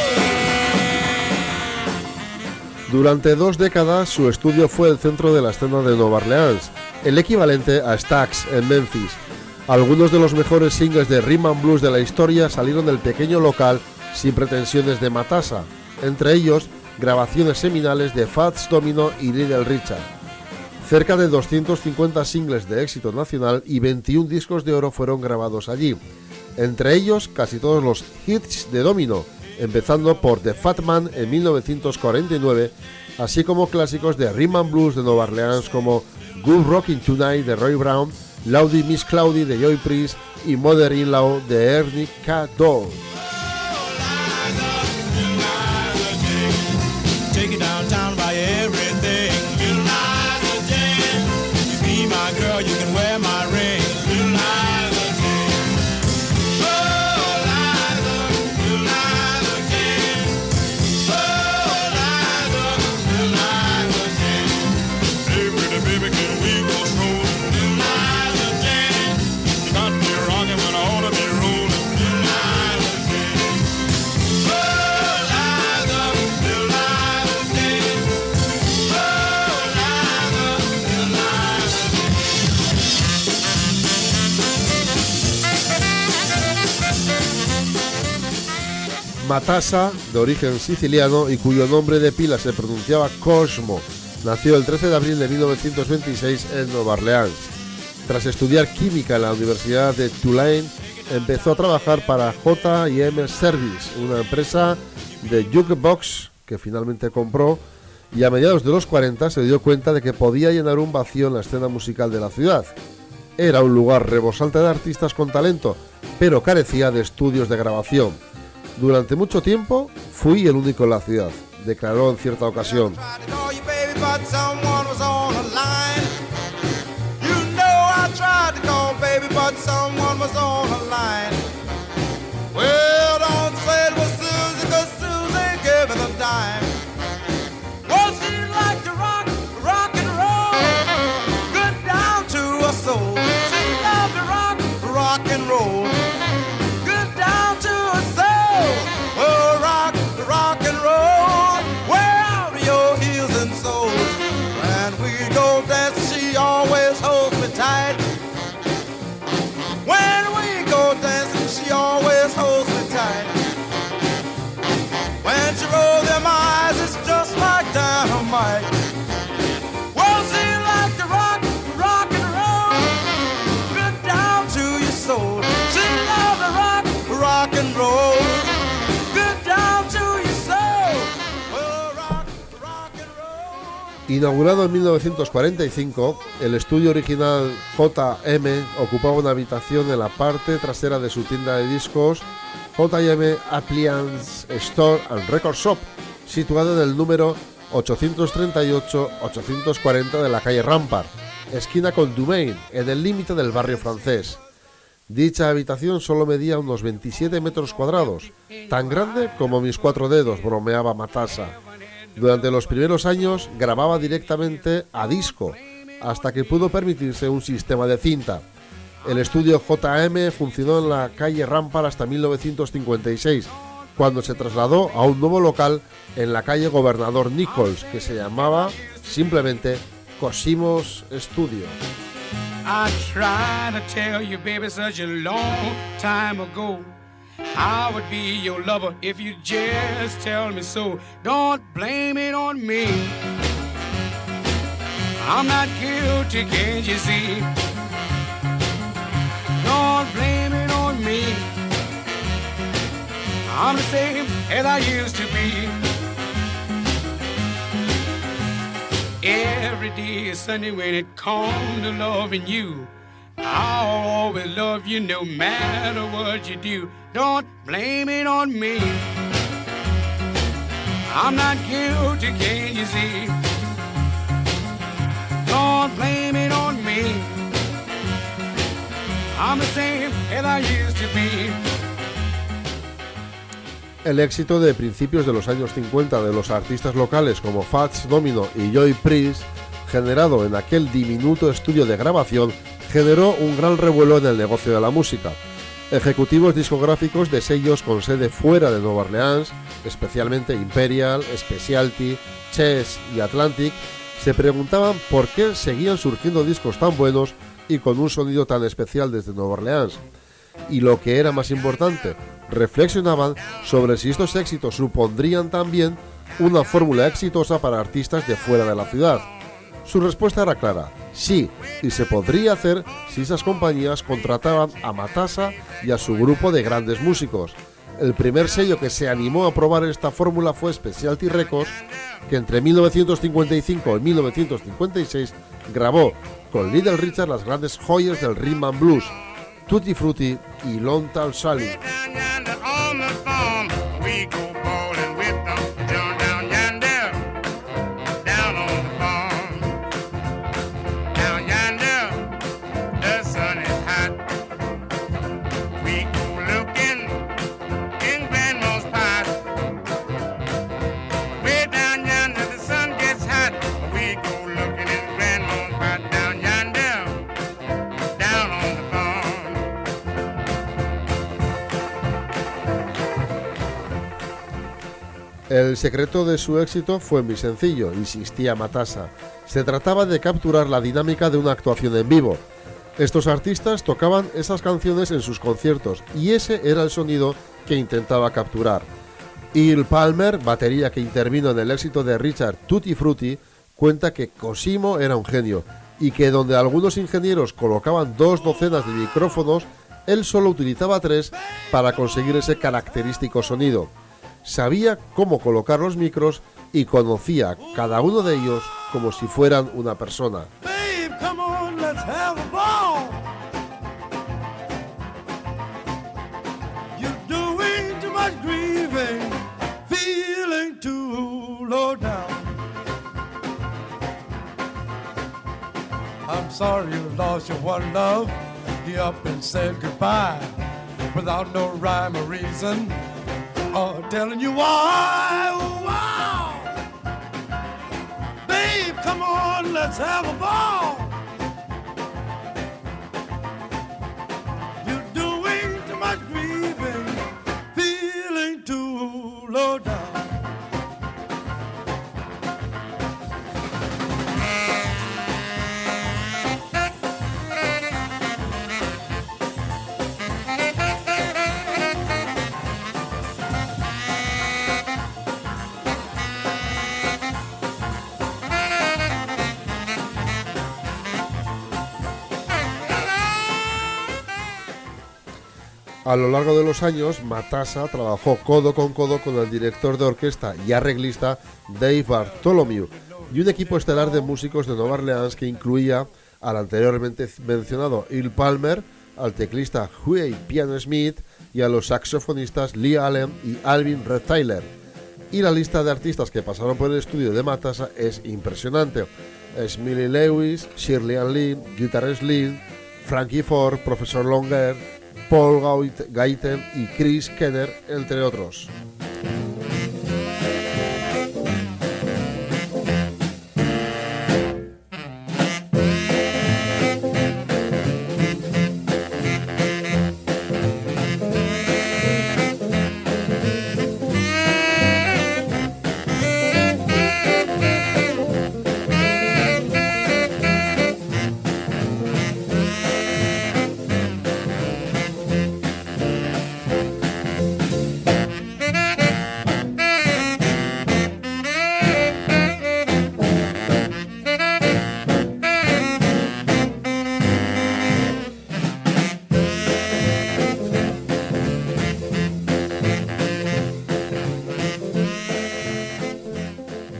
Durante 2 décadas su estudio fue el centro de la escena de Nueva Orleans, el equivalente a Stax en Memphis. Algunos de los mejores singles de rhythm and blues de la historia salieron del pequeño local sin pretensiones de Matassa, entre ellos grabaciones seminales de Fats Domino y Little Richard. Cerca de 250 singles de éxito nacional y 21 discos de oro fueron grabados allí, entre ellos casi todos los hits de Domino, empezando por The Fat Man en 1949, así como clásicos de rhythm and blues de Nueva Orleans como Good Rockin' Tonight de Roy Brown, Laudy Miss Cloudy de Joy Priest y Mother-in-Law de Ernie K. Dodd. Take it downtown, buy everything. Little Liza Jane, you be my girl, you can wear my ring. Little Liza Jane, oh Liza, little Liza Jane, oh Liza, little Liza Jane. Hey pretty baby, can we go strolling? Little Liza Jane, you got me rocking when I ought to be rolling. Little Liza Jane, oh Liza, little Liza Jane, oh Liza, little Liza Matassa, de origen siciliano y cuyo nombre de pila se pronunciaba Cosmo, nació el 13 de abril de 1926 en Nueva Orleans. Tras estudiar química en la Universidad de Tulane, empezó a trabajar para J&M Service, una empresa de jukebox que finalmente compró, y a mediados de los 40 se dio cuenta de que podía llenar un vacío en la escena musical de la ciudad. Era un lugar rebosante de artistas con talento, pero carecía de estudios de grabación. Durante mucho tiempo fui el único en la ciudad, declaró en cierta ocasión. call you baby, but someone was on the line. You know I tried to call baby, but someone was on the line. Well, don't say it was Susie, 'cause Susie gave me the dime. Well, she liked to rock, rock and roll, good down to her soul. She loved to rock, rock and roll, good down to her soul. Oh, rock, rock and roll, wear out your heels and soles. When we go dancing, she always holds me tight. When we go dancing, she always holds me tight. When she rolls them eyes, it's just like dynamite. Well, she likes to rock, rock and roll, good down to your soul. She loves to rock, rock and roll, good down to your soul. Oh, rock, rock and roll. Inaugurado en 1945, el estudio original JM ocupaba una habitación en la parte trasera de su tienda de discos JM Appliance Store and Record Shop, situada en el número 838-840 de la calle Rampart, esquina con Dumaine, en el límite del barrio francés. Dicha habitación solo medía unos 27 metros cuadrados, tan grande como mis 4 dedos, bromeaba Matassa. Durante los primeros años grababa directamente a disco, hasta que pudo permitirse un sistema de cinta. El estudio JM funcionó en la calle Rampal hasta 1956, cuando se trasladó a un nuevo local en la calle Gobernador Nichols, que se llamaba simplemente Cosimo's Studio. I tried to tell you, baby, such a long time ago. I would be your lover if you just tell me so. Don't blame it on me. I'm not guilty, can't you see? Don't blame it on me. I'm the same as I used to be. Every day is Sunday when it comes to loving you. I'll always love you no matter what you do. Don't blame it on me. I'm not guilty, can't you see? Don't blame it on me. I'm the same as I used to be. El éxito de principios de los años 50 de los artistas locales como Fats Domino y Joy Priest, generado en aquel diminuto estudio de grabación, generó un gran revuelo en el negocio de la música. Ejecutivos discográficos de sellos con sede fuera de Nueva Orleans, especialmente Imperial, Specialty, Chess y Atlantic, se preguntaban por qué seguían surgiendo discos tan buenos y con un sonido tan especial desde Nueva Orleans. Y lo que era más importante, reflexionaban sobre si estos éxitos supondrían también una fórmula exitosa para artistas de fuera de la ciudad. Su respuesta era clara, sí, y se podría hacer si esas compañías contrataban a Matassa y a su grupo de grandes músicos. El primer sello que se animó a probar esta fórmula fue Specialty Records, que entre 1955 y 1956 grabó con Little Richard las grandes joyas del rhythm and blues, Tutti Frutti y Long Tall Sally. El secreto de su éxito fue muy sencillo, insistía Matassa. Se trataba de capturar la dinámica de una actuación en vivo. Estos artistas tocaban esas canciones en sus conciertos y ese era el sonido que intentaba capturar. Earl Palmer, batería que intervino en el éxito de Richard Tutti Frutti, cuenta que Cosimo era un genio y que donde algunos ingenieros colocaban 2 docenas de micrófonos, él solo utilizaba 3 para conseguir ese característico sonido. Sabía cómo colocar los micros y conocía cada uno de ellos como si fueran una persona. Babe, come on, let's have a ball. You're doing too much grieving, feeling too low down. I'm sorry you lost your one love. He up and said goodbye without no rhyme or reason. Oh, telling you why, oh, wow. Babe, come on, let's have a ball. You're doing too much grieving, feeling too low down. A lo largo de los años, Matassa trabajó codo con el director de orquesta y arreglista Dave Bartholomew y un equipo estelar de músicos de Nueva Orleans que incluía al anteriormente mencionado Earl Palmer, al teclista Huey Piano Smith y a los saxofonistas Lee Allen y Alvin Red Tyler. Y la lista de artistas que pasaron por el estudio de Matassa es impresionante. Smiley Lewis, Shirley Ann Lynn, Guitarist Lynn, Frankie Ford, Professor Longer, Paul Guyton y Chris Kenner, entre otros.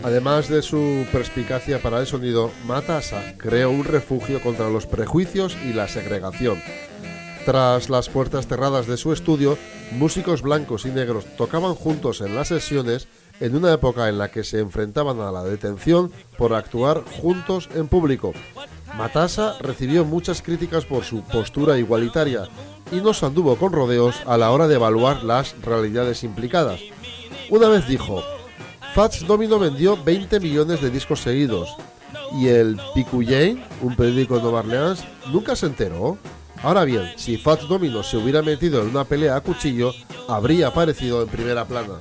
Además de su perspicacia para el sonido, Matassa creó un refugio contra los prejuicios y la segregación. Tras las puertas cerradas de su estudio, músicos blancos y negros tocaban juntos en las sesiones en una época en la que se enfrentaban a la detención por actuar juntos en público. Matassa recibió muchas críticas por su postura igualitaria y no se anduvo con rodeos a la hora de evaluar las realidades implicadas. Una vez dijo: Fats Domino vendió 20 millones de discos seguidos y el Picayune, un periódico de Nueva Orleans, nunca se enteró. Ahora bien, si Fats Domino se hubiera metido en una pelea a cuchillo, habría aparecido en primera plana.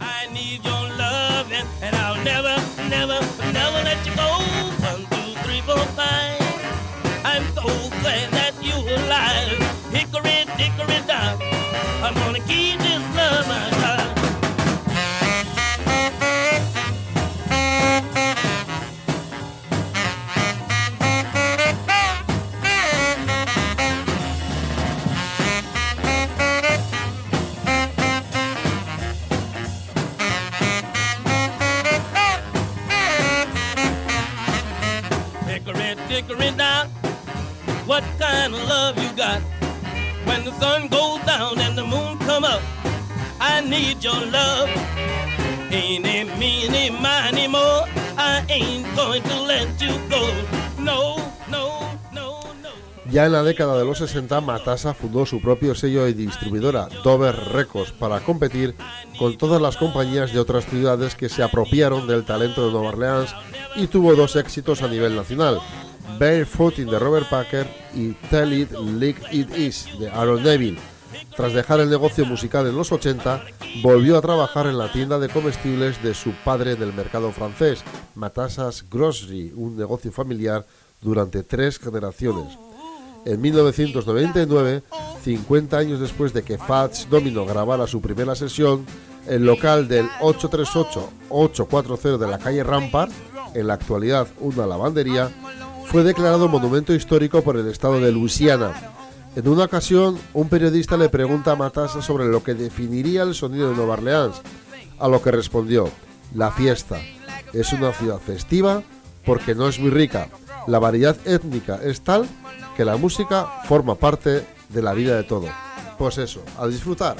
Hickory down, what kind of love you got? When the sun goes down and the moon come up, I need your love. Ain't it meeny, miny more, I ain't going to let you go. No, no, no, no. Ya en la década de los 60, Matassa fundó su propio sello y distribuidora, Dover Records, para competir con todas las compañías de otras ciudades que se apropiaron del talento de Nueva Orleans, y tuvo dos éxitos a nivel nacional: Barefooting de Robert Parker y Tell It Like It Is de Aaron Neville. Tras dejar el negocio musical en los 80, volvió a trabajar en la tienda de comestibles de su padre en el mercado francés, Matassa's Grocery, un negocio familiar durante 3 generaciones. En 1999, 50 años después de que Fats Domino grabara su primera sesión, el local del 838-840 de la calle Rampart, en la actualidad una lavandería, fue declarado monumento histórico por el estado de Luisiana. En una ocasión, un periodista le pregunta a Matassa sobre lo que definiría el sonido de Nueva Orleans, a lo que respondió: la fiesta. Es una ciudad festiva porque no es muy rica. La variedad étnica es tal que la música forma parte de la vida de todo. Pues eso, a disfrutar.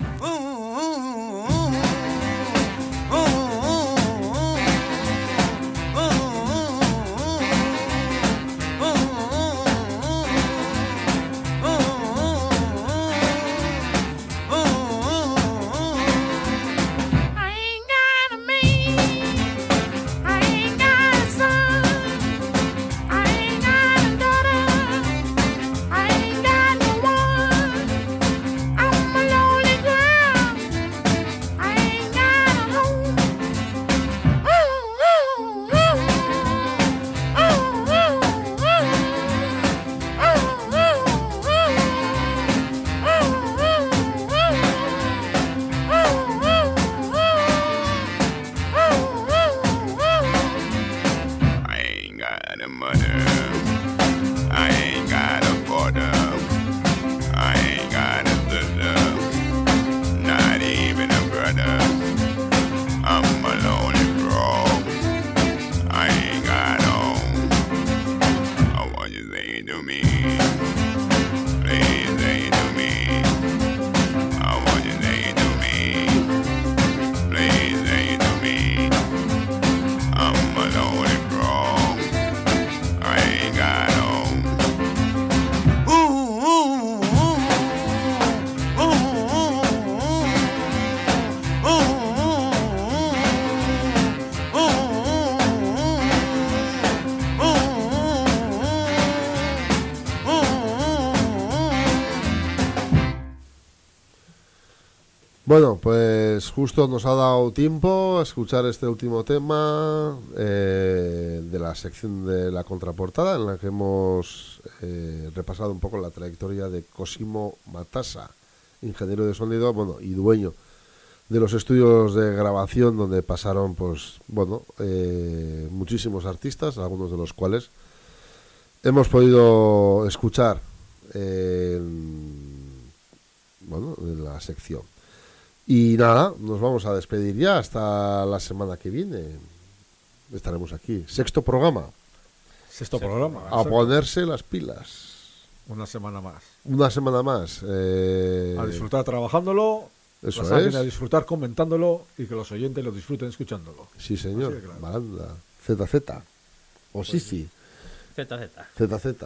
Bueno, pues justo nos ha dado tiempo a escuchar este último tema de la sección de la contraportada, en la que hemos repasado un poco la trayectoria de Cosimo Matassa, ingeniero de sonido, bueno, y dueño de los estudios de grabación donde pasaron, pues, bueno, muchísimos artistas, algunos de los cuales hemos podido escuchar en la sección. Y nada, nos vamos a despedir ya hasta la semana que viene. estaremos aquí. Sexto programa. Sexto programa. A ponerse las pilas. Una semana más. Una semana más. A disfrutar trabajándolo. Eso la es. A disfrutar comentándolo y que los oyentes lo disfruten escuchándolo. Sí, señor. Así de claro. Banda. ZZ. O Sisi. ZZ.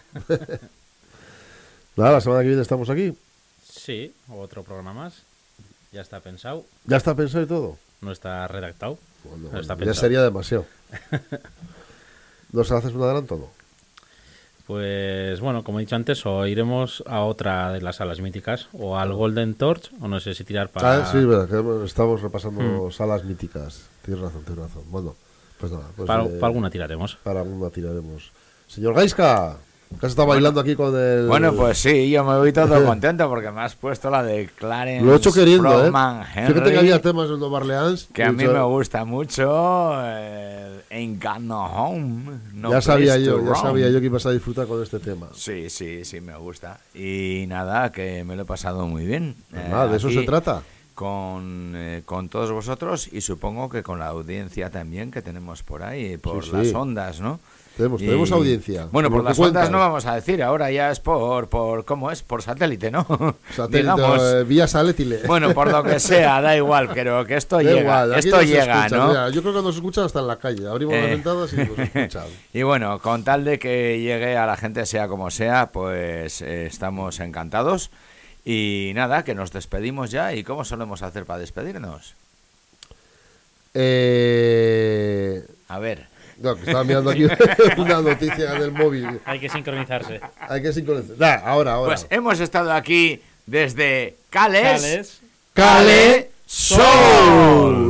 Nada, la semana que viene estamos aquí. Sí, otro programa más. Ya está pensado. ¿Ya está pensado y todo? No está redactado. Bueno, está ya pensado. sería demasiado. ¿Nos haces un adelanto o no? Pues bueno, como he dicho antes, o iremos a otra de las salas míticas, o al Golden Torch, o no sé si tirar para... Sí, verdad, que estamos repasando salas míticas. Tienes razón. Bueno, pues nada. Pues, para alguna tiraremos. Para alguna tiraremos. Señor Gaiska, que has estado bailando aquí con el... Bueno, pues sí, yo me voy todo contento porque me has puesto la de Clarence Lo he hecho queriendo, Frohman Henry, fíjate que había temas en Nueva Orleans. que a mí me gusta mucho. Ain't Got No Home. No ya sabía Place to yo Roam. que ibas a disfrutar con este tema. Sí, me gusta. Y nada, que me lo he pasado muy bien. Nada, de eso aquí se trata. Con todos vosotros y supongo que con la audiencia también que tenemos por ahí, por Sí. las ondas, ¿no? Tenemos audiencia. Bueno, por lo que las ondas cuentas. no vamos a decir, ahora ya es por ¿cómo es? Por satélite, ¿no? Satélite, Digamos. vía satélite. Bueno, por lo que sea, da igual, pero que esto Da llega, igual, aquí esto nos llega, escuchan, ¿no? mira, yo creo que nos escuchan hasta en la calle. Abrimos las ventanas y nos escuchan. Y bueno, con tal de que llegue a la gente sea como sea, pues estamos encantados. Y nada, que nos despedimos ya. ¿Y cómo solemos hacer para despedirnos? A ver. No, que estaba mirando aquí una noticia del móvil. Hay que sincronizarse. Ahora. Pues hemos estado aquí desde Cales Cale Soul.